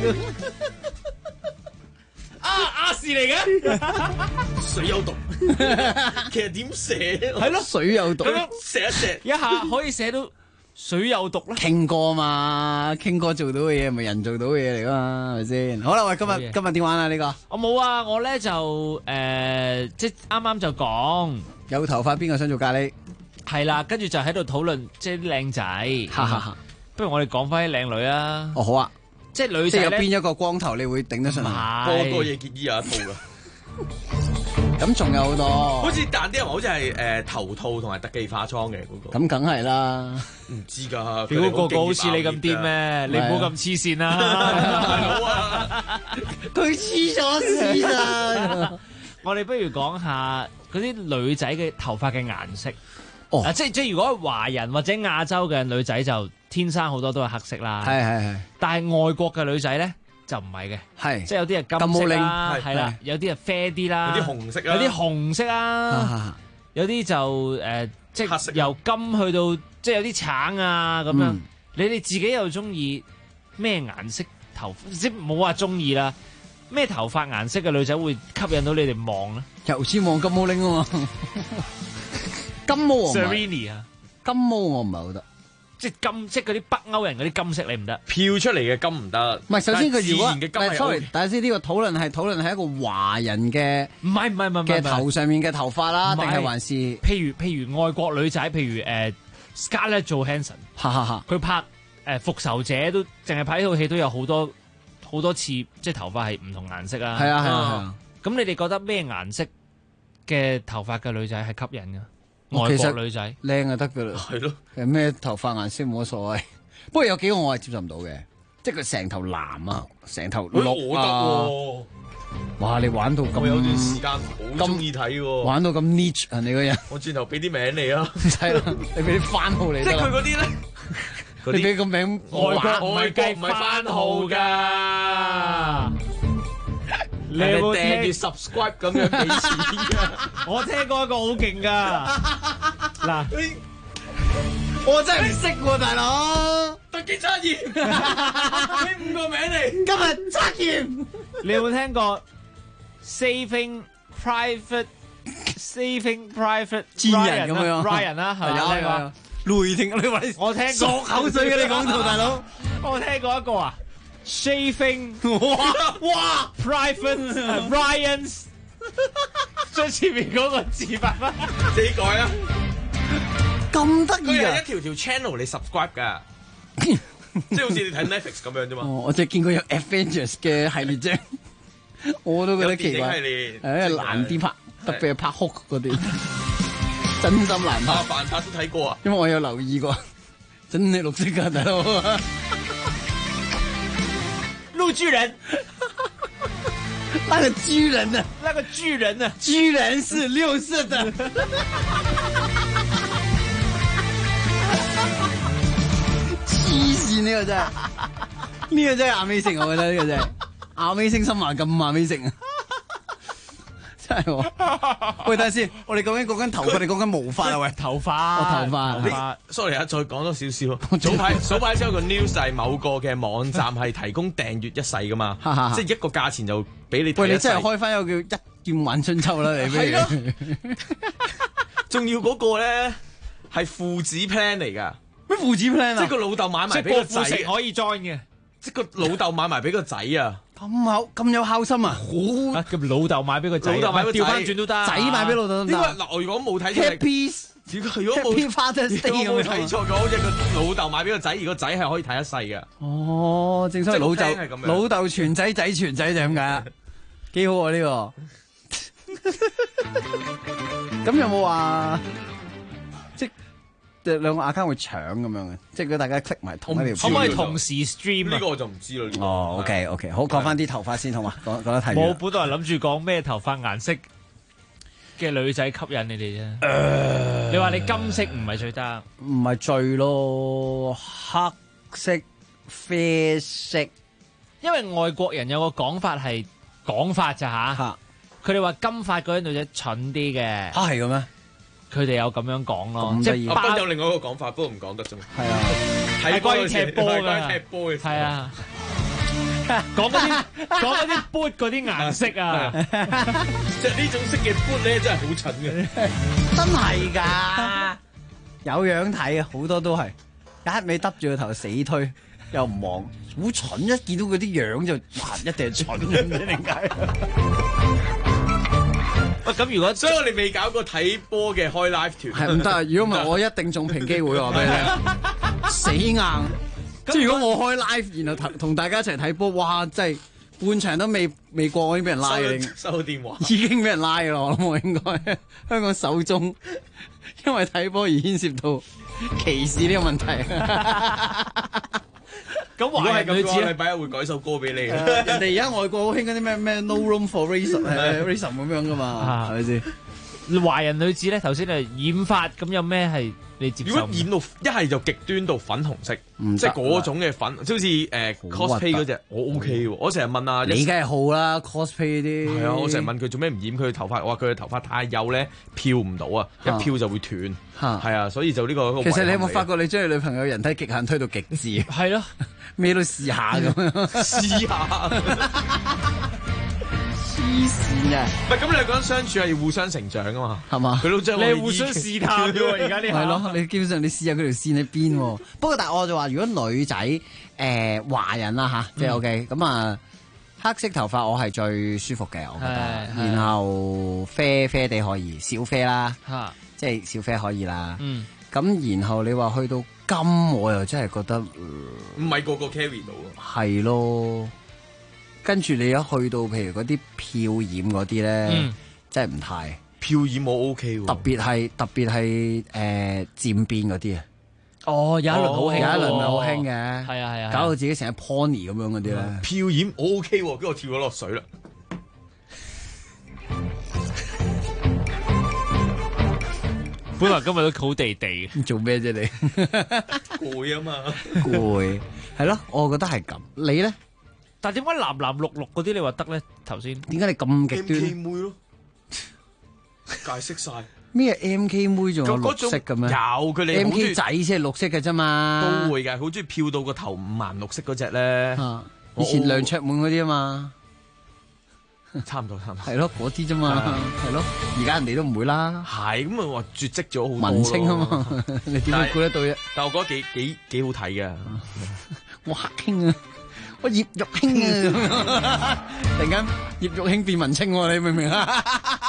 亞視嚟嘅， 水有毒。其實點寫？ 係咯， 水有毒。 咁樣寫一寫， 一下可以寫到水有毒啦。 傾歌嘛，傾歌做到嘅嘢，咪人做到嘅嘢嚟噶嘛，係咪先？好啦，喂，今日點玩啊？呢個我冇啊，我咧就即係啱啱就講有頭髮邊個想做咖喱？ 係啦，跟住就喺度討論即係啲靚仔。不如我哋講翻啲靚女啊。 哦，好啊。 即係女仔有邊一個光頭你會頂得順？ 個個嘢結衣有一套噶。 咁仲有好多， 好似但啲人好似係頭套同埋特技化妝嘅嗰個。 咁梗係啦， 唔知㗎。 如果個個好似你咁癲咩？你唔好咁黐線啦，大佬啊！ 佢黐咗線啊！ 我哋不如講下嗰啲女仔嘅頭髮嘅顏色。 哦， 即係如果華人或者亞洲嘅女仔就天生好多都係黑色啦。 係。 但係外國嘅女仔咧就唔係嘅。係。即係有啲係金色啦，係啦，有啲係啡啲啦， 有啲紅色啦， 有啲紅色啦，有啲就即係由金去到即係有啲橙啊咁樣。你哋自己又中意咩顏色頭？即係冇話中意啦。咩頭髮顏色嘅女仔會吸引到你哋望咧？ 油尖旺金毛玲啊嘛。金毛我唔係 Serrini 啊， 金毛我唔係好得， 即係金，即係嗰啲北歐人嗰啲金色你唔得， 飄出嚟嘅金唔得。 唔係，首先佢如果嘅金 sorry，大家知呢個討論係一個華人嘅， 唔係嘅頭上面嘅頭髮啦，定係還是譬如外國女仔，譬如Scarlett Johansson，佢拍復仇者都淨係拍呢套戲都有好多次，即係頭髮係唔同顏色啊。係啊。咁你哋覺得咩顏色嘅頭髮嘅女仔係吸引嘅？外國女仔靚就得噶啦， 係咯， 咩頭髮顏色冇乜所謂。不過有幾個我係接受唔到嘅，即係佢成頭藍啊，成頭綠啊。哇！你玩到咁， 我有段時間好中意睇喎， 玩到咁 niche 啊！你個人， 我轉頭俾啲名你啊， 唔使啦，你俾啲番號你。 即係佢嗰啲咧， 你俾個名外國唔係計番號噶。 你有冇訂住 subscribe 咁樣俾錢㗎？ 我聽過一個好勁噶，嗱， 我真係唔識喎，大佬。 特技測驗，俾5個名嚟。 今日測驗， 你有冇聽過 Saving Private 賤人咁樣 Ryan 啦，係咪？ 雷霆，你話我聽過索口水嘅你講到大佬， 我聽過一個啊 ，shaving， 哇 ，private Ryan's， 將前面嗰個字發翻， 自己改啊！ 咁得意啊！ 佢係一條 channel 你 subscribe 㗎，即係好似你睇 Netflix 咁樣啫嘛。 我淨係見過有 Avengers 嘅系列啫，我都覺得奇怪。 有電影系列難啲拍，特別係拍 Hulk 嗰啲，真心難拍。 凡拍都睇過啊， 因為我有留意過，真係綠色㗎，大佬。 陸巨人， 那個巨人啊， 那個巨人啊， 居然是綠色的。黐線呢個真係，呢個真係Amazing，我覺得呢個真係Amazing，心話咁Amazing啊！真係喎。喂，等下先，我哋究竟講緊頭髮定講緊毛髮啊？喂， 頭髮， 頭髮。 sorry 啊，再講多少少。早排先有個 news 係某個嘅網站係提供訂閱一世噶嘛，即係一個價錢就俾你睇一世。 喂，你真係開翻一個叫一劍玩春秋啦，你係咯。仲要嗰個咧係父子 plan 嚟㗎。 咩父子 plan 啊？ 即係個老豆買埋俾個仔， 可以 join 嘅。 即係個老豆買埋俾個仔啊！ 咁有孝心啊！好咁老豆買俾個仔， 老豆買俾個仔， 調翻轉都得。 仔買俾老豆都得。 因為嗱，我如果冇睇錯，如果冇 Father's Day 冇睇錯嘅，好似個老豆買俾個仔，而個仔係可以睇一世嘅。 哦，正所謂老豆傳仔，仔傳仔就咁解啦，幾好啊呢個。咁有冇話即？兩個 account 會搶咁樣嘅，即係如果大家 click 埋同一條， 可唔可以同時 stream 呢個我就唔知啦。 哦，OK， 好，講翻啲頭髮先好嘛？講得太遠。 我本來諗住講咩頭髮顏色嘅女仔吸引你哋啫。你話你金色唔係最得， 唔係最咯，黑色、啡色。 因為外國人有個講法係講法咋吓，佢哋話金髮嗰啲女仔蠢啲嘅。 係嘅咩？ 佢哋有咁樣講咯， 即係包有另外一個講法，不過唔講得啫嘛。 係啊， 係關於踢波嘅，踢波嘅。 係啊，講嗰啲 boot 嗰啲顏色啊， 即係呢種色嘅 boot 咧，真係好蠢嘅。 真係㗎，有樣睇啊，好多都係一味耷住個頭死推，又唔望，好蠢，一見到嗰啲樣就一定係蠢，唔知點解。 咁如果， 所以我哋未搞過睇波嘅開 live 團， 係唔得啊！如果唔係，我一定中評機會話俾你聽，死硬。即係如果我開 live，然後同大家一齊睇波，哇！真係半場都未過，我已經俾人拉嘅。 收電話已經俾人拉嘅啦，我諗我應該香港首宗，因為睇波而牽涉到歧視呢個問題。 咁華人女子禮拜一會改首歌俾你。 人哋而家外國好興嗰啲咩 No Room for Racism 咁樣噶嘛，係咪先？ 華人女子咧，頭先係染髮，咁有咩係你接受？ 如果染到一係就極端到粉紅色，即係嗰種嘅粉，即好似cosplay 嗰隻，我 OK 喎。我成日問啊， 你梗係好啦 cosplay 啲。 係啊，我成日問佢做咩唔染佢嘅頭髮，我話佢嘅頭髮太幼咧，漂唔到啊，一漂就會斷。係啊，所以就呢個。 其實你有冇發覺你將你女朋友人體極限推到極致？ 係咯， 咩都試下咁樣。 試下。 黐線啊！ 唔係咁，你兩個人相處係互相成長噶嘛？ 係嘛？ 佢都將你係互相試探嘅喎，而家呢下。 係咯，你基本上你試下嗰條線喺邊喎。不過但係我就話，如果女仔華人啦嚇，即係 OK 咁啊，黑色頭髮我係最舒服嘅，我覺得。然後啡啡地可以，小啡啦，即係小啡可以啦。咁然後你話去到金，我又真係覺得唔係個個 carry 到啊。 係咯。跟住你一去到譬如嗰啲漂染嗰啲咧，真係唔太漂染我 OK 喎。 特別係漸變嗰啲啊。 哦，有一輪好興， 有一輪咪好興嘅。 係啊， 搞到自己成日 pony 咁樣嗰啲咧。 漂染我 OK 喎，跟住我跳咗落水啦。 本來今日都好地地嘅， 做咩啫你？ 攰啊嘛， 攰係咯，我覺得係咁。你咧？ 但係點解藍藍綠綠嗰啲你話得咧？頭先點解你咁極端 ？MK 妹咯，解釋晒咩 MK 妹仲有綠色嘅咩？ 有佢哋 MK 仔先係綠色嘅啫嘛， 都會嘅，好中意漂到個頭五顏六色嗰隻咧。 以前梁卓滿嗰啲啊嘛， 差唔多。 係咯，嗰啲啫嘛，係咯。而家人哋都唔會啦。 係咁啊，話絕跡咗好多。 文青啊嘛，你點會估得到啫？ 但我覺得幾好睇嘅。 我黑興啊，我葉玉卿啊，突然間葉玉卿變文青喎，你明唔明啊？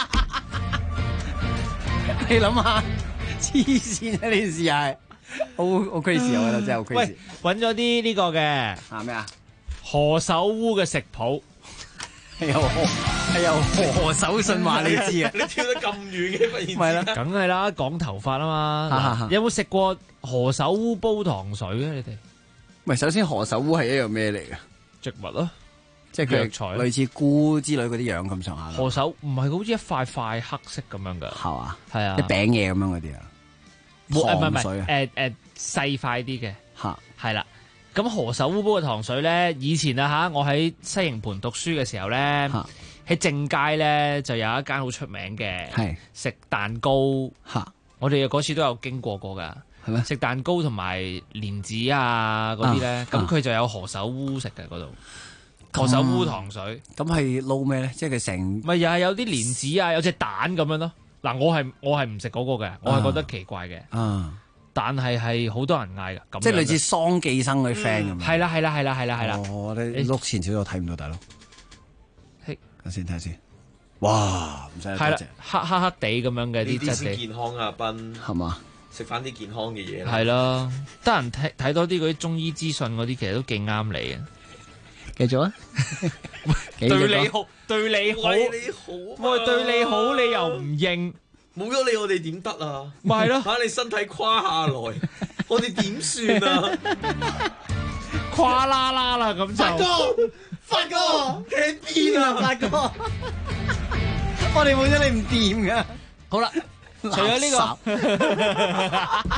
你諗下，黐線啊！呢件事係好 crazy，我覺得真係好 crazy。 喂，揾咗啲呢個嘅咩啊？ 何首烏嘅食譜。 係由何守信話你知啊？ 你跳得咁遠嘅，忽然之間係啦， 梗係啦，講頭髮啊嘛。有冇食過何首烏煲糖水啊？你哋？ 唔係，首先何首烏係一樣咩嚟嘅？ 植物咯， 即係佢材類似菇之類嗰啲樣咁上下。 何首唔係好似一塊塊黑色咁樣㗎， 係嘛？ 係啊， 一餅嘢咁樣嗰啲啊。糖水細塊啲嘅嚇， 係啦。咁何首烏煲嘅糖水咧，以前啊我喺西營盤讀書嘅時候咧，喺正街咧就有一間好出名嘅，食蛋糕嚇。 我哋嗰次都有經過㗎， 係咩？ 食蛋糕同埋蓮子啊嗰啲咧，咁佢就有何首烏食嘅嗰度。何首烏糖水， 咁係撈咩咧？即係佢成咪又係有啲蓮子啊，有隻蛋咁樣咯。嗱，我係唔食嗰個嘅，我係覺得奇怪嘅。但係好多人嗌㗎， 即係類似桑寄生嗰啲 friend 咁樣。 係啦。 我哋碌前少少睇唔到大佬。睇下先。哇，唔使係啦，黑黑地咁樣嘅啲質地。 健康啊，斌係嘛？ 食翻啲健康嘅嘢。 係咯，得閒睇多啲嗰啲中醫資訊嗰啲，其實都幾啱你嘅。 繼續啊！ 對你好，對你好，喂，對你好，你又唔認， 冇咗你我哋點得啊？ 咪係咯， 嚇你身體垮下來，我哋點算啊？ 垮啦啦啦咁就。 發哥，喺邊啊？發哥， 我哋冇咗你唔掂噶。 好啦，除咗呢個。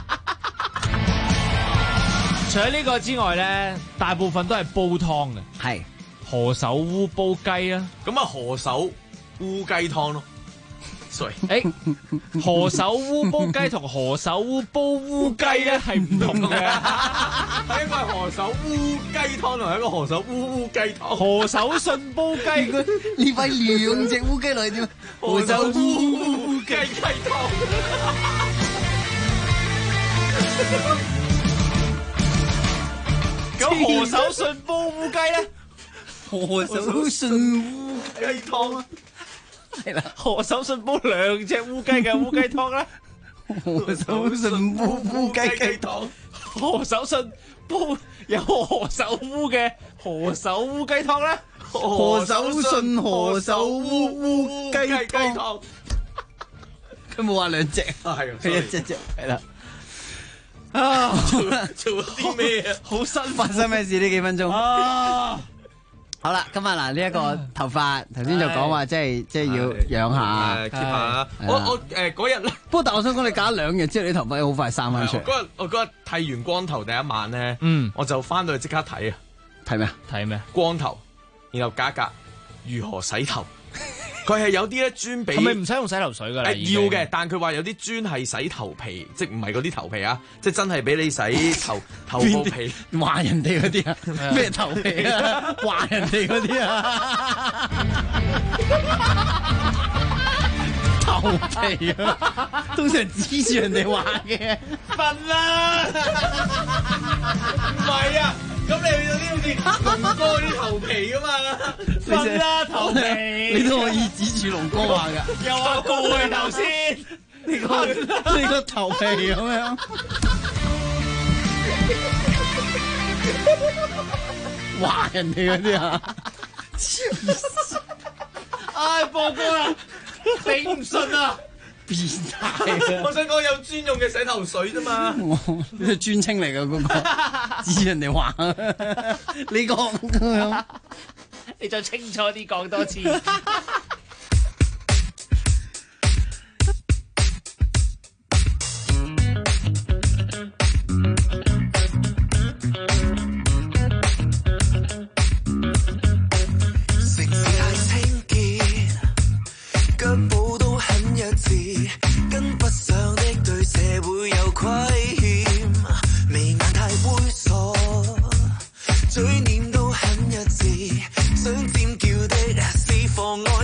除咗呢個之外咧，大部分都係煲湯嘅。 係何首烏煲雞啦， 咁啊何首烏雞湯咯。sorry， 何首烏煲雞同何首烏煲烏雞咧係唔同嘅。 係一個係何首烏雞湯同一個何首烏雞湯。 何首信煲雞， 呢塊兩隻烏雞嚟點？ 何首烏雞湯。 咁何首信煲烏雞咧？ 何首信烏雞湯啊， 係啦。何首信煲兩隻烏雞嘅烏雞湯咧？ 何首信煲烏雞湯。 何首信煲有何首烏嘅何首烏雞湯咧？ 何首信何首烏雞湯。佢冇話兩隻， 係佢一隻係啦。 啊！ 做啲咩啊？ 好新， 發生咩事呢幾分鐘？好啦，今日嗱呢一個頭髮，頭先就講話即係要養下 ，keep 下。我嗰日咧， 不過但我想講你隔咗2日之後，你頭髮好快生翻出嚟。 我嗰日剃完光頭第一晚咧，我就翻到去即刻睇啊！ 睇咩啊？ 睇咩？ 光頭，然後格格如何洗頭。佢係有啲咧專俾， 係咪唔使用洗頭水㗎啦？ 要嘅，但佢話有啲專係洗頭皮，即係唔係嗰啲頭皮啊，即係真係俾你洗頭部皮， 話人哋嗰啲啊，咩頭皮啊，話人哋嗰啲啊，頭皮啊，通常指住人哋話嘅， 瞓啦， 唔係啊。咁你去到啲好似龍哥啲頭皮噶嘛？ 瞓啦頭皮， 你都可以指住龍哥話噶。 又話告佢頭先， 呢個頭皮咁樣，話人哋嗰啲啊， 唉，播歌啦，頂唔順啊！ 變態我想講有專用嘅洗頭水啫嘛， 呢個專稱嚟噶嗰個，指人哋話你講咁樣， 你再清楚啲講多次。 城市太清潔，腳步都很一致，跟不上的對社會有虧欠，眉眼太猥瑣，嘴臉都很一致，想尖叫的釋放愛。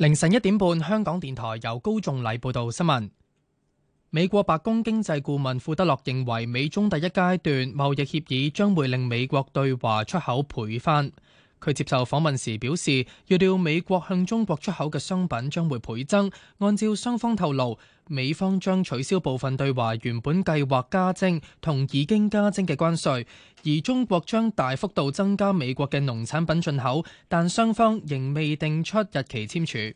凌晨1點半，香港電台由高仲禮報道新聞。美國白宮經濟顧問庫德洛認為，美中第一階段貿易協議將會令美國對華出口倍翻。佢接受訪問時表示，預料美國向中國出口嘅商品將會倍增。按照雙方透露，美方將取消部分對華原本計劃加徵同已經加徵嘅關稅，而中國將大幅度增加美國嘅農產品進口，但雙方仍未定出日期簽署。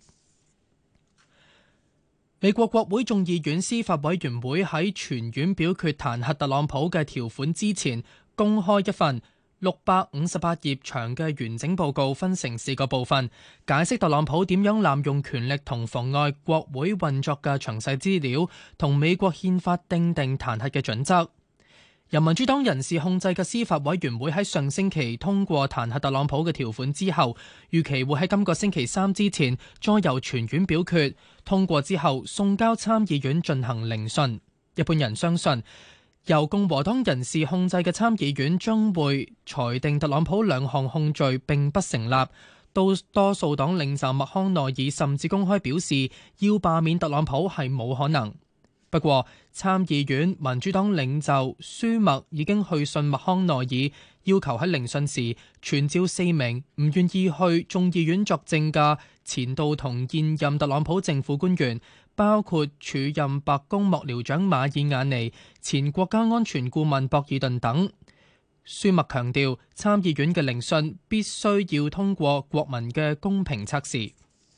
美國國會眾議院司法委員會喺全院表決彈劾特朗普嘅條款之前，公開一份658頁長嘅完整報告，分成4個部分，解釋特朗普點樣濫用權力同妨礙國會運作嘅詳細資料，同美國憲法訂定彈劾嘅準則。由民主黨人士控制嘅司法委員會喺上星期通過彈劾特朗普嘅條款之後，預期會喺今個星期3之前再由全院表決，通過之後送交參議院進行聆訊。一般人相信，由共和黨人士控制嘅參議院將會裁定特朗普2項控罪並不成立。多數黨領袖麥康奈爾甚至公開表示，要罷免特朗普係冇可能。不過，參議院民主黨領袖舒默已經去信麥康奈爾，要求喺聆訊時傳召4名唔願意去眾議院作證嘅前度同現任特朗普政府官員，包括署任白宮幕僚長馬爾瓦尼、前國家安全顧問博爾頓等。舒默強調，參議院嘅聆訊必須要通過國民嘅公平測試。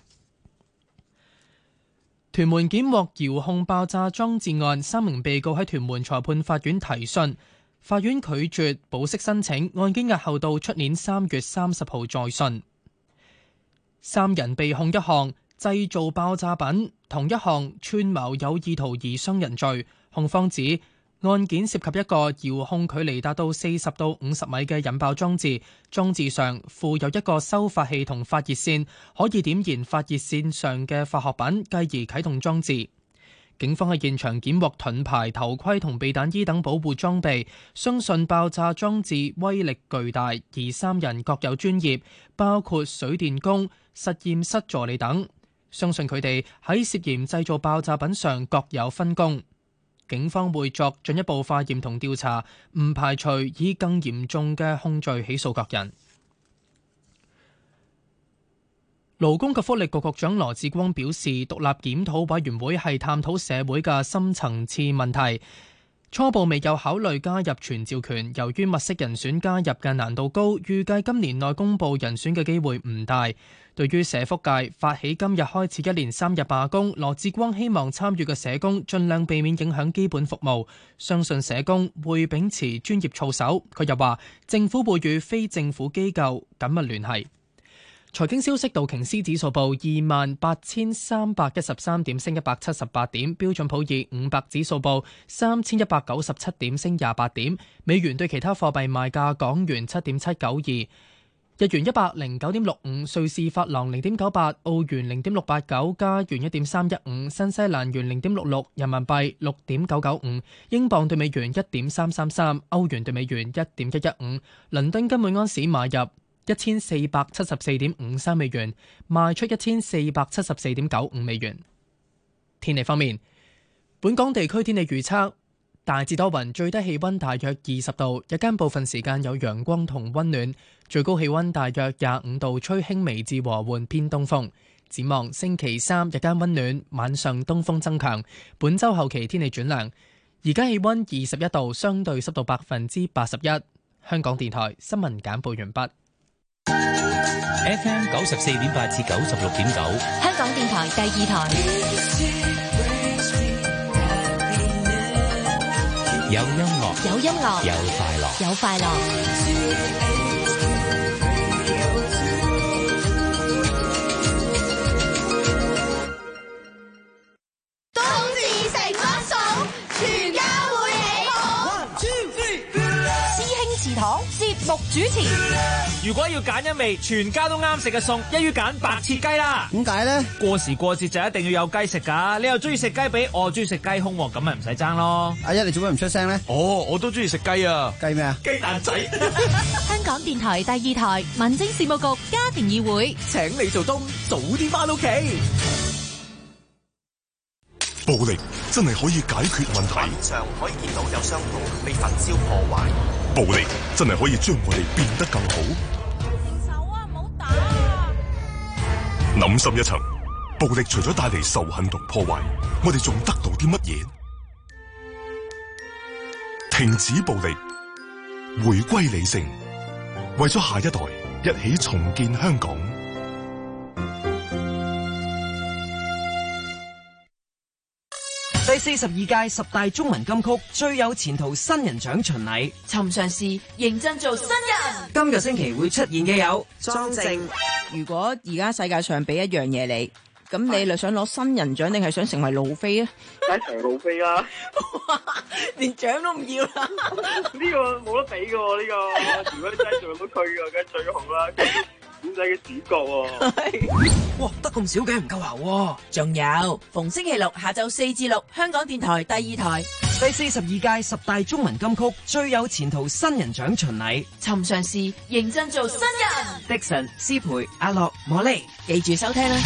屯門檢獲遙控爆炸裝置案，3名被告喺屯門裁判法院提訊，法院拒絕保釋申請，案件押後到出年3月30號再訊。3人被控1項製造爆炸品同1項串謀有意圖而傷人罪。控方指案件涉及一個遙控距離達到40到50米嘅引爆裝置，裝置上附有一個收發器同發熱線，可以點燃發熱線上嘅化學品，繼而啟動裝置。警方喺現場檢獲盾牌、頭盔同避彈衣等保護裝備，相信爆炸裝置威力巨大，而3人各有專業，包括水電工、實驗室助理等。相信佢哋喺涉嫌製造爆炸品上各有分工。警方會作進一步化驗同調查，唔排除以更嚴重嘅控罪起訴各人。勞工及福利局局長羅致光表示，獨立檢討委員會係探討社會嘅深層次問題，初步未有考慮加入傳召權，由於物色人選加入嘅難度高，預計今年內公佈人選嘅機會唔大。對於社福界發起今日開始1連3日罷工，羅致光希望參與嘅社工盡量避免影響基本服務，相信社工會秉持專業操守。佢又話，政府會與非政府機構緊密聯繫。財經消息，道瓊斯指數報28,313點，升178點；標準普爾500指數報3,197點，升28點。美元對其他貨幣賣價：港元7.792。日元109.65，瑞士法郎0.98，澳元0.689，加元1.315，新西蘭元0.66，人民幣6.995，英鎊對美元1.333，歐元對美元1.115。倫敦金每安士買入1474.53美元，賣出1474.95美元。天氣方面，本港地區天氣預測。大致多雲，最低氣溫大約20度，日間部分時間有陽光同溫暖，最高氣溫大約25度，吹輕微至和緩偏東風。展望星期3日間溫暖，晚上東風增強。本週後期天氣轉涼。而家氣溫21度，相對濕度81%。香港電台新聞簡報完畢。 FM 94.8至96.9， 香港電台第2台。 有音樂， 有音樂， 有快樂， 有快樂。 冬至食乜餸？全家會起好。 師兄祠堂節目主持。 如果要揀一味全家都啱食嘅餸，一於揀白切雞啦。 點解咧？ 過時過節就一定要有雞食㗎。你又中意食雞髀，我中意食雞胸喎，咁咪唔使爭咯。 阿一，你做咩唔出聲咧？ 我都中意食雞啊！ 雞咩啊？ 雞蛋仔。 香港電台第2台民政事務局家庭議會， 請你做冬，早啲返屋企。 暴力真係可以解決問題。 畫面上可以見到有商鋪被焚燒破壞。 暴力真係可以將我哋變得更好。 停手啊！唔好打啊！ 諗深一層，暴力除咗帶嚟仇恨同破壞，我哋仲得到啲乜嘢？停止暴力，回歸理性，為咗下一代，一起重建香港。 第42屆10大中文金曲最有前途新人獎巡禮， 尋常事認真做新人。 今個星期會出現嘅有莊正。 如果而家世界上俾一樣嘢你，咁你係想攞新人獎定係想成為路飛啊？ 梗係成為路飛啦！ 連獎都唔要啦！ 呢個冇得比噶喎，呢個如果你真係做到佢嘅，梗係最好啦。古仔嘅主角喎， 哇，得咁少嘅唔夠喉喎。 仲有逢星期六下晝4至6，香港電台第2台第42屆10大中文金曲最有前途新人獎巡禮， 尋常事認真做新人。 Dixon、思培、阿樂、莫莉， 記住收聽啦。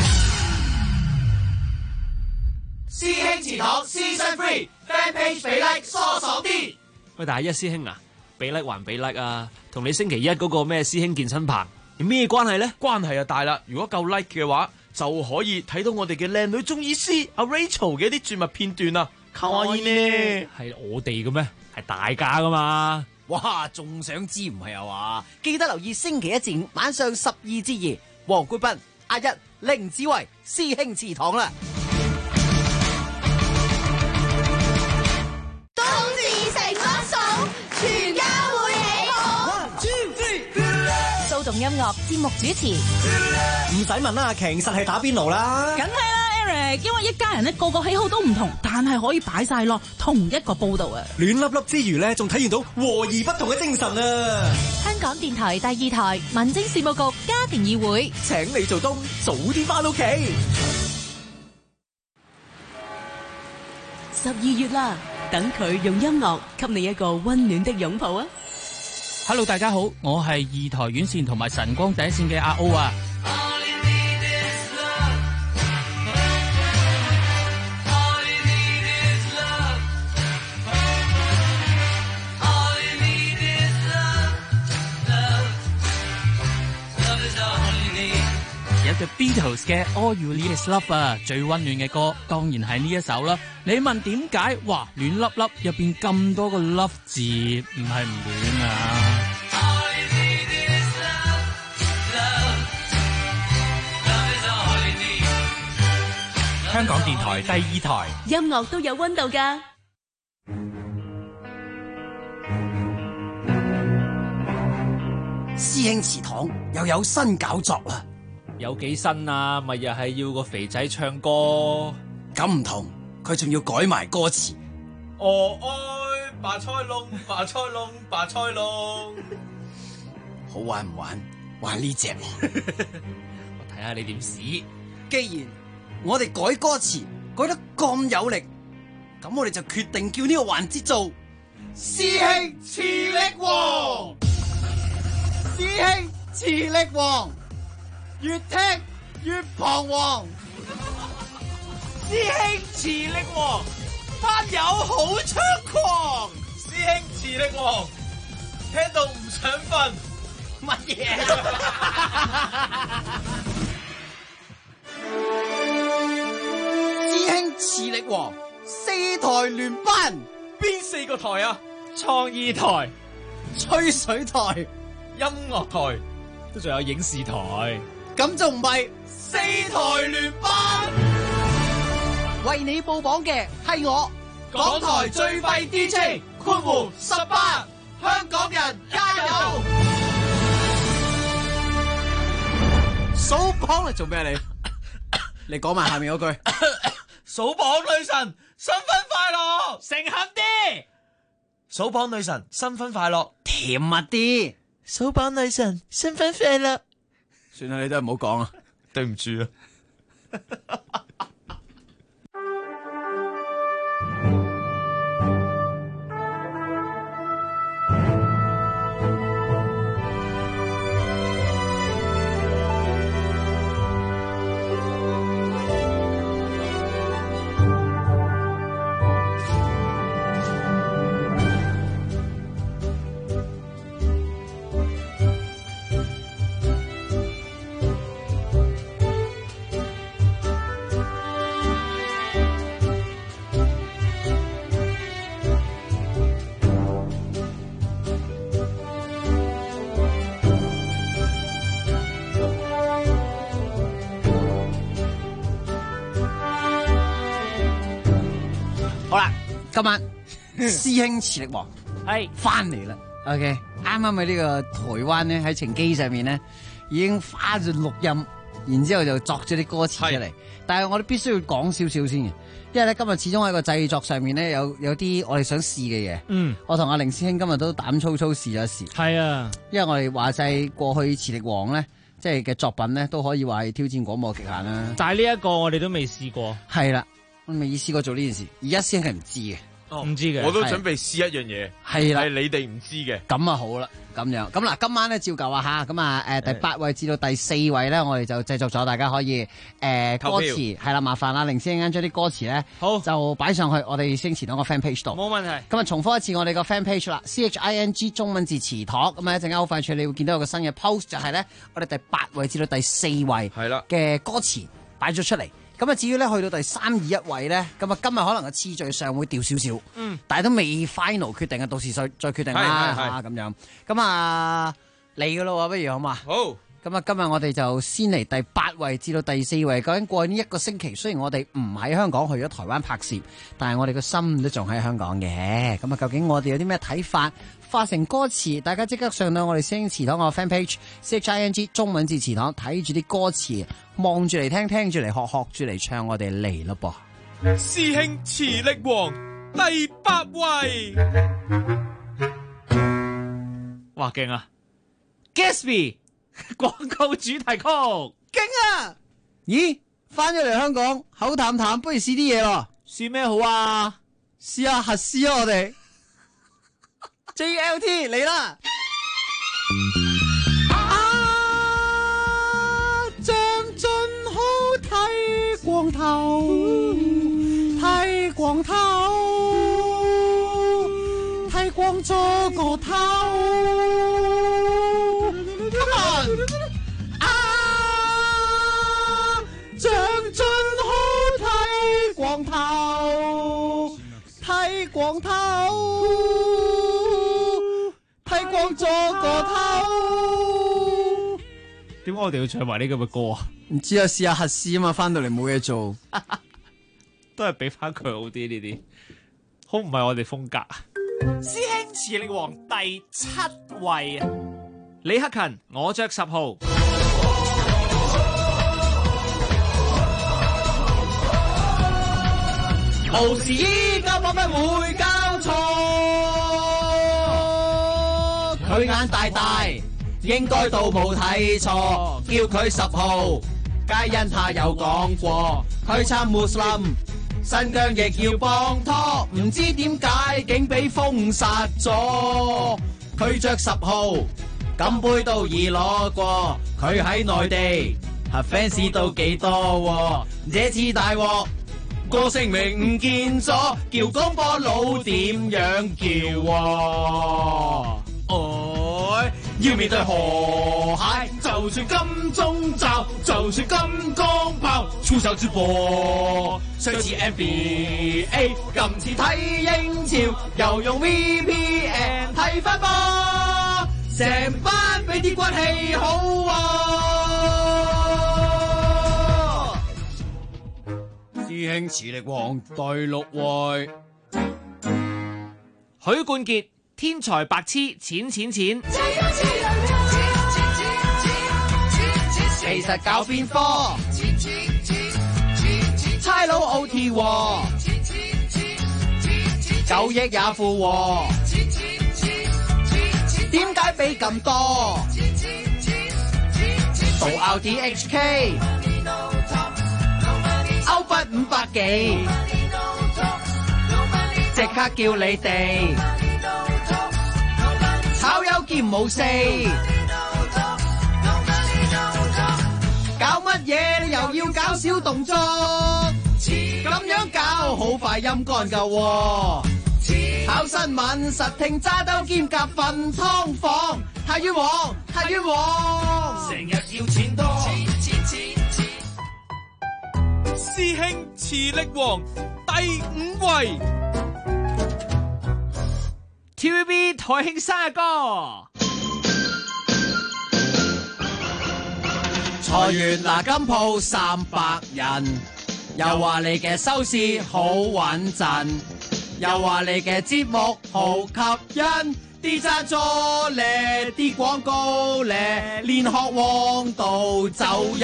師兄祠堂 Season 3 Fan Page 俾 like 疏爽啲。 喂，但係一師兄啊，俾 like 還俾 like 啊，同你星期一嗰個咩師兄健身棚有咩關係咧？ 關係啊大啦！如果夠 like 嘅話，就可以睇到我哋嘅靚女中醫師阿 Rachel 嘅一啲絕密片段啊！卡哇伊呢？ 係我哋嘅咩？係大家噶嘛？ 哇，仲想知唔係啊嘛？記得留意星期一至五晚上12至2，黃冠斌、阿一、凌子維師兄祠堂啦。 冬至食乜餸？全家會起哄。 騷動音樂節目主持， 唔使問啦，其實係打邊爐啦。 梗係啦 Eric， 因為一家人咧個個喜好都唔同，但係可以擺晒落同一個煲度啊！ 亂粒粒之餘咧，仲體現到和而不同嘅精神啊！ 香港電台第2台民政事務局家庭議會， 請你做冬，早啲返屋企。 12月啦，等佢用音樂給你一個溫暖的擁抱啊！ Hello， 大家好，我係2台院線同埋晨光第一線嘅阿 O 啊。有隻 Beatles 嘅 All You Need Is Love 啊，最溫暖嘅歌當然係呢一首啦。你問點解？哇，暖粒粒入邊咁多個 love 字，唔係唔暖啊！香港電台第2台， 音樂都有溫度㗎。 師兄祠堂又有新搞作啦！ 有幾新啊？咪又係要個肥仔唱歌？ 咁唔同，佢仲要改埋歌詞。 我愛白菜窿，白菜窿，白菜窿。 好玩唔玩？玩呢隻。 我睇下你點屎。 既然我哋改歌詞改得咁有力，咁我哋就決定叫呢個環節做師兄磁力王。師兄磁力王，越聽越彷徨。 師兄磁力王，班友好猖狂。師兄磁力王，聽到唔想瞓。乜嘢？ 師兄磁力王，4台聯班， 邊4個台啊？ 創意台、 吹水台、 音樂台， 都仲有影視台， 咁仲唔係 4台聯班？ 為你報榜嘅係我， 港台最廢 DJ 括弧18，香港人加油！ 數榜嚟做咩你？你講埋下面嗰句。 數榜女神新婚快樂， 誠懇啲。 數榜女神新婚快樂， 甜蜜啲。 數榜女神新婚快樂。 算啦，你都係唔好講啊， 對唔住啊。 好啦，今晚師兄磁力王係翻嚟啦。OK， 啱啱喺呢個台灣咧喺程機上面咧已經花咗錄音，然之後就作咗啲歌詞出嚟。但係我哋必須要講少少先嘅，因為咧今日始終喺個製作上面咧有啲我哋想試嘅嘢。我同阿凌師兄今日都膽粗粗試咗試。 係啊， 因為我哋話晒過去磁力王咧，即係嘅作品咧都可以話係挑戰廣播極限啦。 但係呢一個我哋都未試過。 係啦。我未試過做呢件事，而家先係唔知嘅， 唔知嘅。 我都準備試一樣嘢， 係啦， 係你哋唔知嘅。 咁啊好啦，咁樣咁嗱，今晚咧照舊啊吓，咁啊第8位至到第4位咧，我哋就製作咗，大家可以歌詞係啦，麻煩阿凌先生將啲歌詞咧，好就擺上去我哋星前嗰個 fan page 度， 冇問題。 咁啊重複一次我哋個 fan page 啦 ，CHING 中文字詞堂，咁啊一陣間好快脆你會見到有個新嘅 post， 就係咧我哋第8位至到第4位係啦嘅歌詞擺咗出嚟。咁啊，至於咧去到第3、2、1位咧，咁啊今日可能個次序上會掉少少，但係都未 final 決定啊，到時再決定啦嚇咁樣。咁啊嚟㗎咯喎，不如好嘛？ 好。 咁啊，今日我哋就先嚟第8位至到第4位。究竟過去呢一個星期，雖然我哋唔喺香港，去咗台灣拍攝，但係我哋個心都仲喺香港嘅。咁啊，究竟我哋有啲咩睇法？化成歌詞，大家即刻上到我哋師兄祠堂個 fan page CHING 中文字祠堂，睇住啲歌詞，望住嚟聽，聽住嚟學，學住嚟唱，我哋嚟咯噃！ 師兄磁力王第8位， 哇勁啊 Gatsby 廣告主題曲， 勁啊！咦，翻咗嚟香港，口淡淡，不如試啲嘢咯。 試咩好啊？ 試下核試啊！我哋 JLT 嚟啦！ 將盡好睇光頭，睇光頭，睇光咗個頭。將盡好睇光頭，睇光頭，睇光咗個頭。 點解我哋要唱埋呢咁嘅歌啊？ 唔知啊，試下核試啊嘛，翻到嚟冇嘢做， 都係俾翻佢好啲呢啲，好唔係我哋風格。師兄磁力王第7位啊，李克勤，我着10號。 無視依家我不會交錯，佢眼大大，應該都冇睇錯，叫佢10號，皆因他有講過，佢撐穆斯林，新疆亦要幫拖，唔知點解竟俾封殺咗，佢着10號，金杯都已攞過，佢喺內地，fans 都幾多，這次大鑊。歌聲名唔見咗，叫廣播佬點樣叫啊？要面對河蟹，就算金鐘罩，就算金剛炮，出手直播。上次 NBA， 今次睇英超，又用 VPN 睇翻波，成班俾啲骨氣好啊！ 師兄磁力王第6位， 許冠傑，天才白痴錢錢錢。 其實搞邊科？差佬 OT 喎，9億也富喎，點解俾咁多，到 RDHK 歐筆500幾，即刻叫你哋炒魷兼冇四，搞乜嘢又要搞小動作，咁樣搞好快陰乾㗎喎。炒新聞實聽揸兜兼夾份湯房，太冤枉太冤枉，成日要錢多， 師兄磁力王第5位 TVB 台慶生日歌。 財源拿金鋪300人，又話你嘅收視好穩陣，又話你嘅節目好吸引，啲贊助咧，啲廣告咧，連學旺到走人。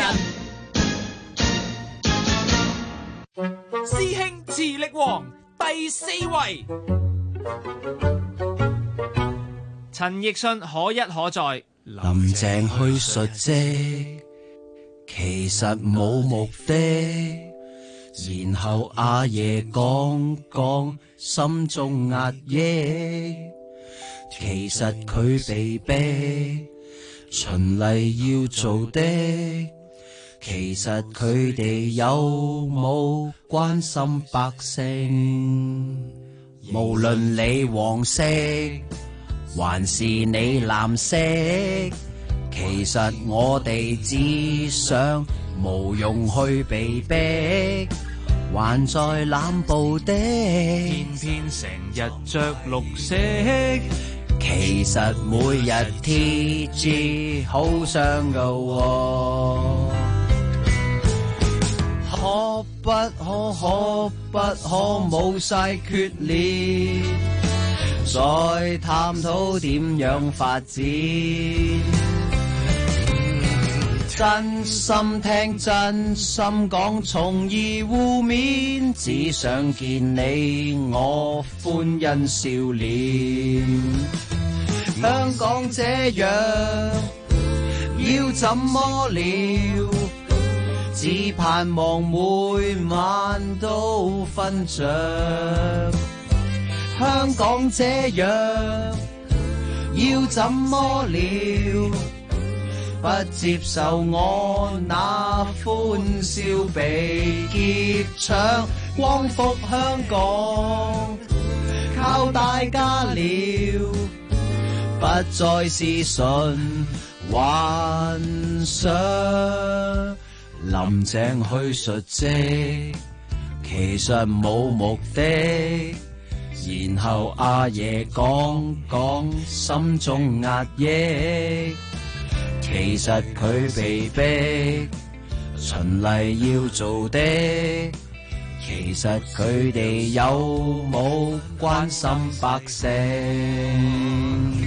師兄磁力王第4位， 陳奕迅可一可再。 林鄭去述職，其實冇目的，然後阿爺講心中壓抑，其實佢被逼循例要做的，其實佢哋有冇關心百姓？無論你黃色還是你藍色，其實我哋只想無用去被逼，還在濫捕的， 偏偏成日着綠色， 其實每日 TG 好傷㗎喎。可不可冇晒決裂，再探討點樣發展，真心聽真心講，從而互勉，只想見你我歡欣笑臉。香港這樣要怎麼了？只盼望每晚都瞓着。香港這樣要怎麼了？不接受我那歡笑被劫搶，光復香港靠大家了，不再是純幻想。林鄭去述職，其實冇目的，然後阿爺講心中壓抑，其實佢被逼循例要做的，其實佢哋有冇關心百姓？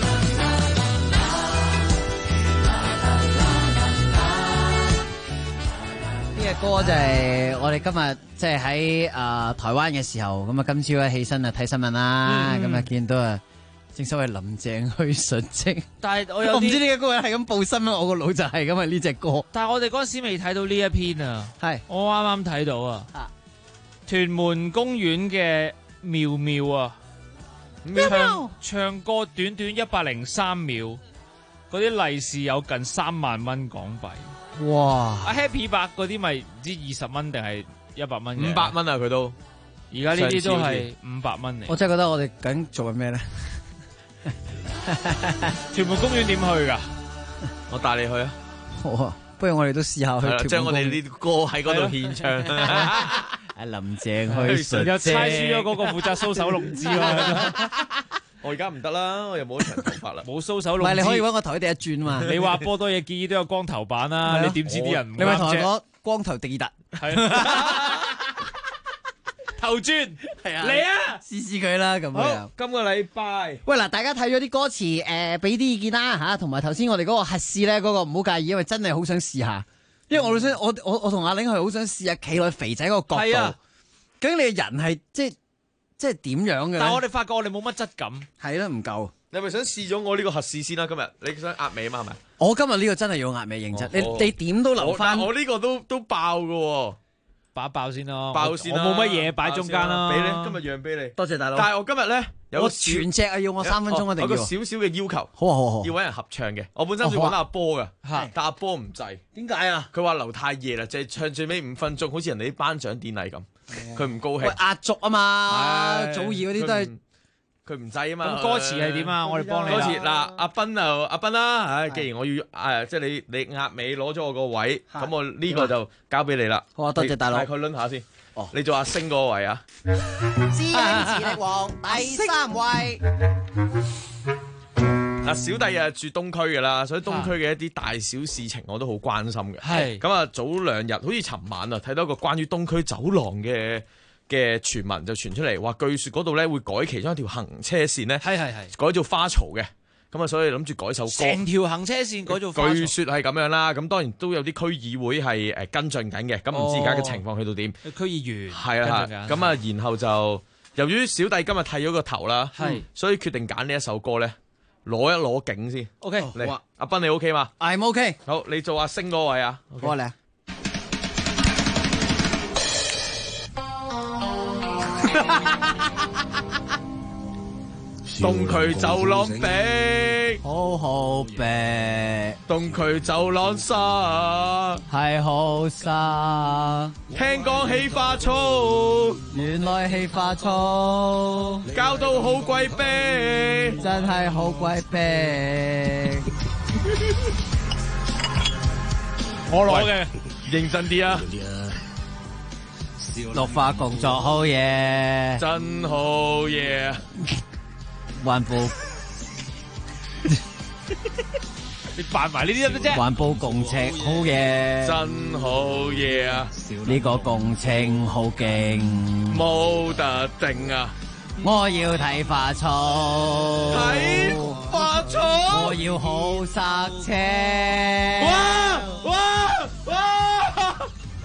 呢個歌就係我哋今日即係喺台灣嘅時候，咁啊今朝一起身啊睇新聞啦，咁啊見到啊正所謂林鄭去述職， 但係我唔知點解嗰個人係咁報新聞，我個腦就係咁啊呢隻歌。 但係我哋嗰時未睇到呢一篇啊，係我啱啱睇到啊，屯門公園嘅妙妙啊，唱歌短短103秒，嗰啲利是有近3萬蚊港幣。 哇！ 阿 Happy 伯嗰啲咪唔知20蚊定係100蚊嘅？ 500蚊啊！佢都而家呢啲都係500蚊嚟。 我真係覺得我哋究竟做緊咩咧？ 屯門公園點去㗎？ 我帶你去啊！ 好啊，不如我哋都試下去。 將我哋呢啲歌喺嗰度獻唱。 阿林鄭去述職， 又猜輸咗嗰個負責搔首弄姿喎。 我而家唔得啦，我又冇長頭髮啦， 冇搔首弄姿。 唔係，你可以揾個頭地一轉嘛。 你話波多野結衣都有光頭版啦，你點知啲人唔啱啫？ 你咪同我講光頭地特， 係頭轉係啊， 嚟啊， 試試佢啦咁樣。 今個禮拜， 喂嗱，大家睇咗啲歌詞，俾啲意見啦嚇，同埋頭先我哋嗰個核試咧，嗰個唔好介意，因為真係好想試下。因為我同阿玲係好想試下企落肥仔嗰個角度，究竟你嘅人係即係點樣嘅？ 但係我哋發覺我哋冇乜質感， 係咯唔夠。 你係咪想試咗我呢個核試先啦？今日你想壓尾嘛？係咪？ 我今日呢個真係要壓尾認真，你點都留翻。 我呢個都爆㗎喎。 爆先咯， 爆先啦！ 我冇乜嘢擺中間啦， 俾你今日讓俾你， 多謝大佬。 但係我今日咧有全隻啊，要我3分鐘一定要。 有個少少嘅要求， 好， 要揾人合唱嘅。我本身要揾阿波噶，但阿波唔制。 點解啊？ 佢話留太夜啦，就係唱最尾5分鐘，好似人哋啲頒獎典禮咁，佢唔高興。 喂，壓軸啊嘛，祖兒嗰啲都係。 佢唔制啊嘛。 咁歌詞係點啊？我哋幫你。 歌詞嗱，阿斌啦，唉，既然我要即係你壓尾攞咗我個位，咁我呢個就交俾你啦。 好啊，多謝大佬。 大概輪下先。你做阿星嗰個位啊？ 師兄磁力王第3位。 嗱，小弟啊住東區嘅啦，所以東區嘅一啲大小事情我都好關心嘅。 係咁啊，早2日好似尋晚啊，睇到一個關於東區走廊嘅傳聞就傳出嚟，話據說嗰度咧會改其中一條行車線咧， 係改做花槽嘅。咁啊，所以諗住改首歌， 成條行車線改做花槽。 據說係咁樣啦，咁當然都有啲區議會係跟進緊嘅，咁唔知而家嘅情況去到點？ 區議員係啦，咁啊，然後就由於小弟今日剃咗個頭啦，所以決定揀呢一首歌咧，攞一攞景先。 OK， 嚟，阿斌你 OK 嘛 ？I'm OK。 好，你做阿星嗰位啊。 好啊，嚟啊！ 東區走廊壁， 好好壁。 東區走廊沙， 係好沙。 聽講起花槽， 原來起花槽， 搞到好鬼逼， 真係好鬼逼。 我攞嘅， 認真啲啊！ 綠化工作好嘢， 真好嘢。 環保， 你扮埋呢啲得啫。 環保工程好嘢， 真好嘢啊！ 呢個工程好勁， 冇得頂啊！ 我要睇花槽， 睇花槽， 我要好塞車。 哇！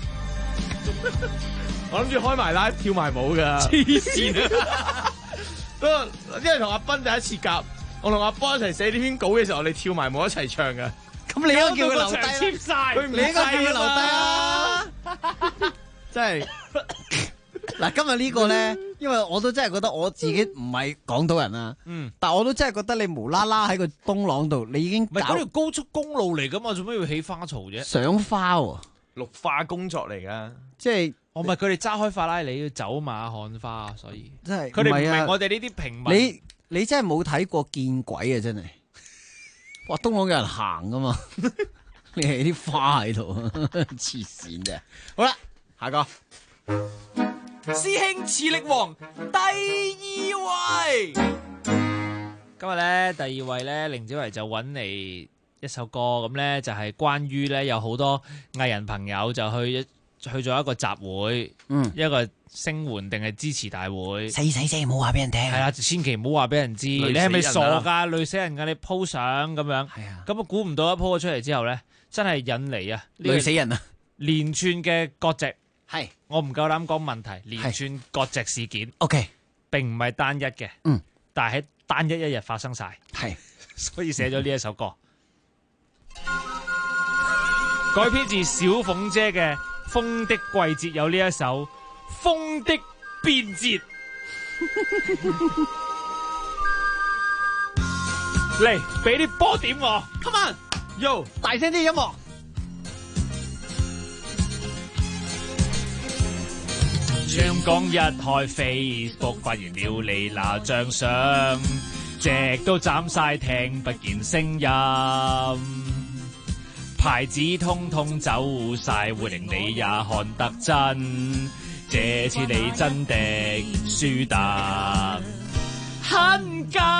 我諗住開埋 live 跳埋舞噶， 黐線啊！ 因為同阿斌第一次夾，我同阿波一齊寫呢篇稿嘅時候，我哋跳埋舞一齊唱噶。 咁你應該叫佢留低， 佢唔你應該叫佢留低啊！真係嗱，今日呢個咧，因為我都真係覺得我自己唔係港島人啊，但我都真係覺得你無啦啦喺個東廊度，你已經唔係嗰條高速公路嚟噶嘛，做咩要起花槽啫？ 賞花喎， 綠化工作嚟噶， 即係。 我咪佢哋揸開法拉利要走馬看花，所以真係佢哋唔明我哋呢啲平民。 你真係冇睇過見鬼啊！真係，哇！東廊有人行噶嘛？你係啲花喺度，黐線啫。好啦，下個師兄磁力王第2位。今日咧第2位咧，凌子維就揾嚟一首歌，咁咧就係關於咧有好多藝人朋友就去咗一個集會，一個聲援定係支持大會。 細聲唔好話俾人聽。 係啦，千祈唔好話俾人知。你係咪傻㗎？累死人㗎！你 po 相咁樣。係啊。咁啊，估唔到一 po 咗出嚟之後咧，真係引嚟啊！ 累死人啊！ 連串嘅割席。 係。 我唔夠膽講問題，連串割席事件。 OK。 並唔係單一嘅。但係喺單一日發生晒。 係。 所以寫咗呢一首歌。改編自小鳳姐嘅《風的季節》，有呢一首《風的變節》。嚟，俾啲波點我 ，Come on，Yo， 大聲啲音樂。 香港一開 Facebook， 發現了你那張相，隻都斬晒，聽不見聲音。牌子通通走晒，會令你也看得真。這次你真的輸得很緊。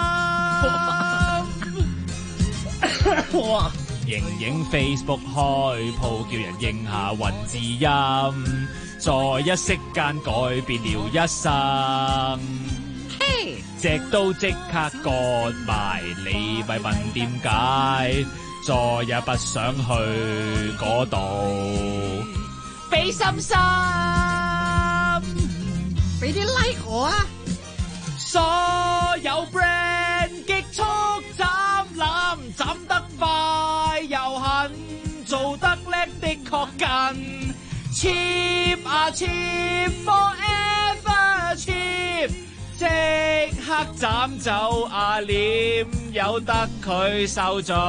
盈盈 Facebook 開鋪，叫人應下韻字音，在一息間改變了一生。隻都即刻割埋，你咪問點解？再也不想去嗰度，俾心心， 俾啲 like 我啊！ 所有 brand 激速斬攬，斬得快又狠，做得叻的確近。cheap 啊 cheap forever cheap， 即刻斬走阿廉，由得佢受罪。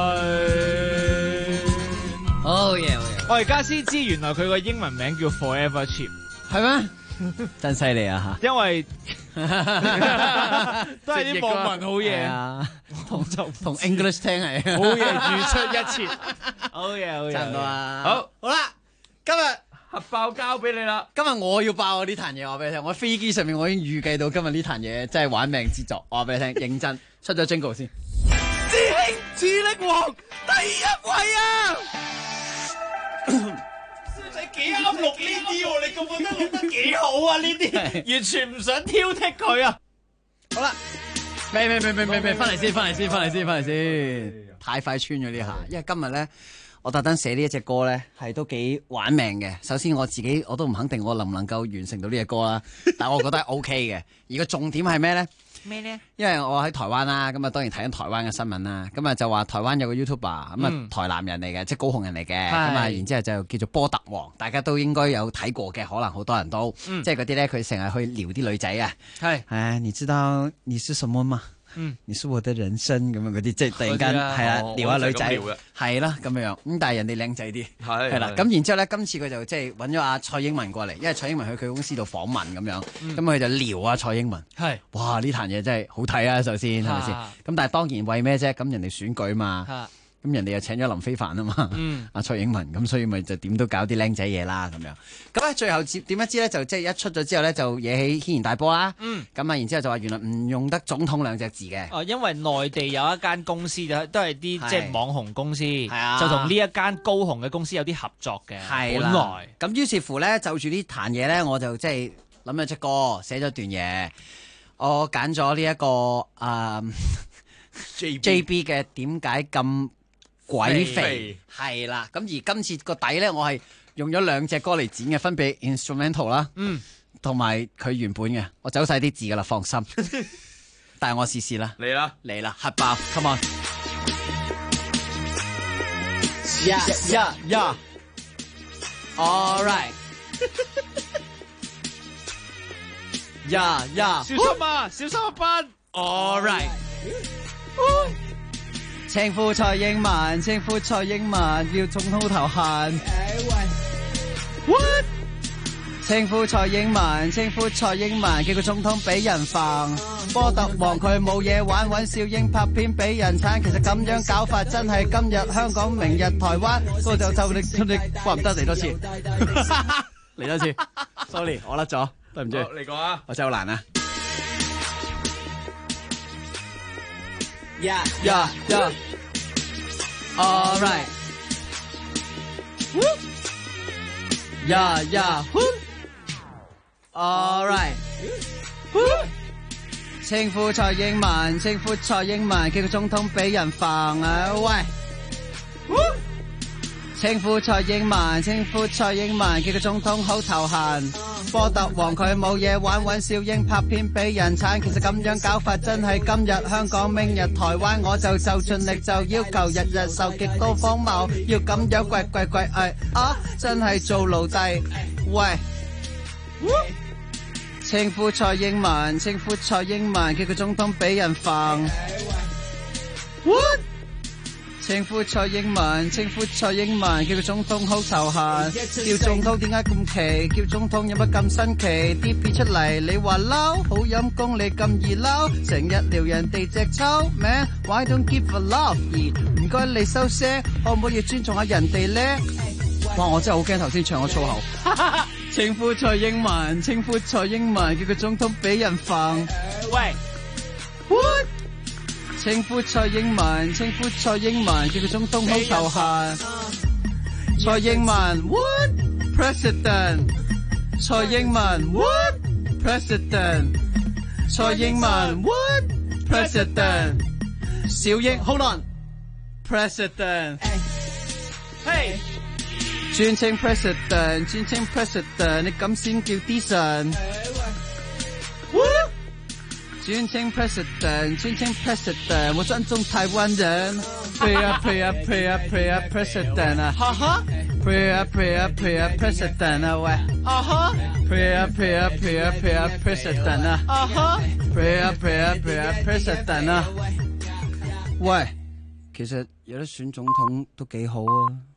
好嘢，好嘢！ 我而家先知原來佢個英文名叫 Forever Cheap， 係咩？真犀利啊！ 因為都係啲網民好嘢啊，同 English 聽係好嘢，如出一轍。好嘢，好嘢， 差唔多啊！ 好啦，今日核爆交俾你啦！ 今日我要爆我呢壇嘢，話俾你聽。我飛機上面我已經預計到今日呢壇嘢真係玩命之作，我話俾你聽，認真出咗 Jingle 先。 師兄智力王第一位啊！ 師仔幾啱錄呢啲喎，你覺得錄得幾好啊？呢啲完全唔想挑剔佢啊！ 好啦，未，翻嚟先，太快穿咗呢下，因為今日咧。我特登寫呢一隻歌咧，係都幾玩命嘅。首先我自己我都唔肯定我能唔能夠完成到呢隻歌啦，但係我覺得係 OK 嘅。而個重點係咩咧？ 咩咧？ 因為我喺台灣啦，咁啊當然睇緊台灣嘅新聞啦。咁啊就話台灣有個 YouTuber，咁啊台南人嚟嘅，即係高雄人嚟嘅。咁啊然之後就叫做波特王，大家都應該有睇過嘅，可能好多人都，即係嗰啲咧佢成日去撩啲女仔啊。係，你知道你是什麼嗎？你是我的人生咁樣嗰啲，即係突然間係啦，撩下女仔係啦咁樣，咁但係人哋靚仔啲係啦，咁然之後咧，今次佢就即係揾咗阿蔡英文過嚟，因為蔡英文去佢公司度訪問咁樣，咁佢就撩阿蔡英文，係哇呢壇嘢真係好睇啊！首先係咪先？咁但係當然為咩啫？咁人哋選舉嘛。咁人哋又請咗林非凡啊嘛，阿蔡英文，咁所以咪就點都搞啲僆仔嘢啦咁樣。咁咧最後點一知咧，就即係一出咗之後咧，就惹起軒然大波啦。咁啊，然之後就話原來唔用得總統兩隻字嘅。 哦，因為內地有一間公司都係啲即係網紅公司，就同呢一間高雄嘅公司有啲合作嘅。 係本來咁於是乎咧，就住呢壇嘢咧，我就即係諗咗隻歌，寫咗段嘢，我揀咗呢一個JB 嘅點解咁鬼肥係啦，咁而今次個底咧，我係用咗兩隻歌嚟剪嘅，分別 instrumental 啦，同埋佢原本嘅，我走晒啲字噶啦，放心。但係我試試啦，嚟啦，核爆 ，come on， yeah， all right， yeah， 小心啊，小心啊，班 ，all right。稱呼蔡英文，稱呼蔡英文，要總統頭銜。What？ 稱呼蔡英文，稱呼蔡英文，叫個總統俾人煩。波特王佢冇嘢玩，揾小英拍片俾人撐。其實咁樣搞法真係今日香港，明日台灣。嗰就你話唔得，嚟多次，嚟多次。Sorry， 我甩咗，對唔住。 嚟講啊， 我真係好難啊。 Yeah, all right. Yeah, all right. 稱呼蔡英文，稱呼蔡英文，叫個總統俾人煩啊！喂，稱呼蔡英文，稱呼蔡英文，叫個總統好頭痕。波特王佢冇嘢玩，揾小英拍片俾人鏟。其實咁樣搞法真係今日香港，明日台灣。我就盡力就要求日日受極多荒謬，要咁樣跪真係做奴隸。喂，稱呼蔡英文，稱呼蔡英文，叫個總統俾人煩。What？稱呼蔡英文，稱呼蔡英文，叫佢總統好頭痕。叫總統點解咁奇？叫總統有乜咁新奇？啲片出嚟你話嬲，好陰功你咁易嬲，成日撩人哋隻抽咩 ？Why don't give a love？ 唔該你收聲，可唔可以尊重下人哋咧？哇！我真係好驚頭先唱咗粗口。稱呼蔡英文，稱呼蔡英文，叫佢總統俾人煩。 喂 ，What？稱呼蔡英文，稱呼蔡英文，叫佢總統好頭痕。蔡英文 ，What President？ 蔡英文 ，What President？ 蔡英文 ，What President？ 小英 ，Hold on，President。嘿，專稱 President， 專稱 President， 你咁先叫 decent。 尊稱 president， 尊稱 president， 我尊重台灣人。Prayer president 啊，哈哈。Prayer president 啊，喂。啊哈。Prayer president 啊，啊哈。Prayer president 啊，喂。其實有得選總統都幾好啊。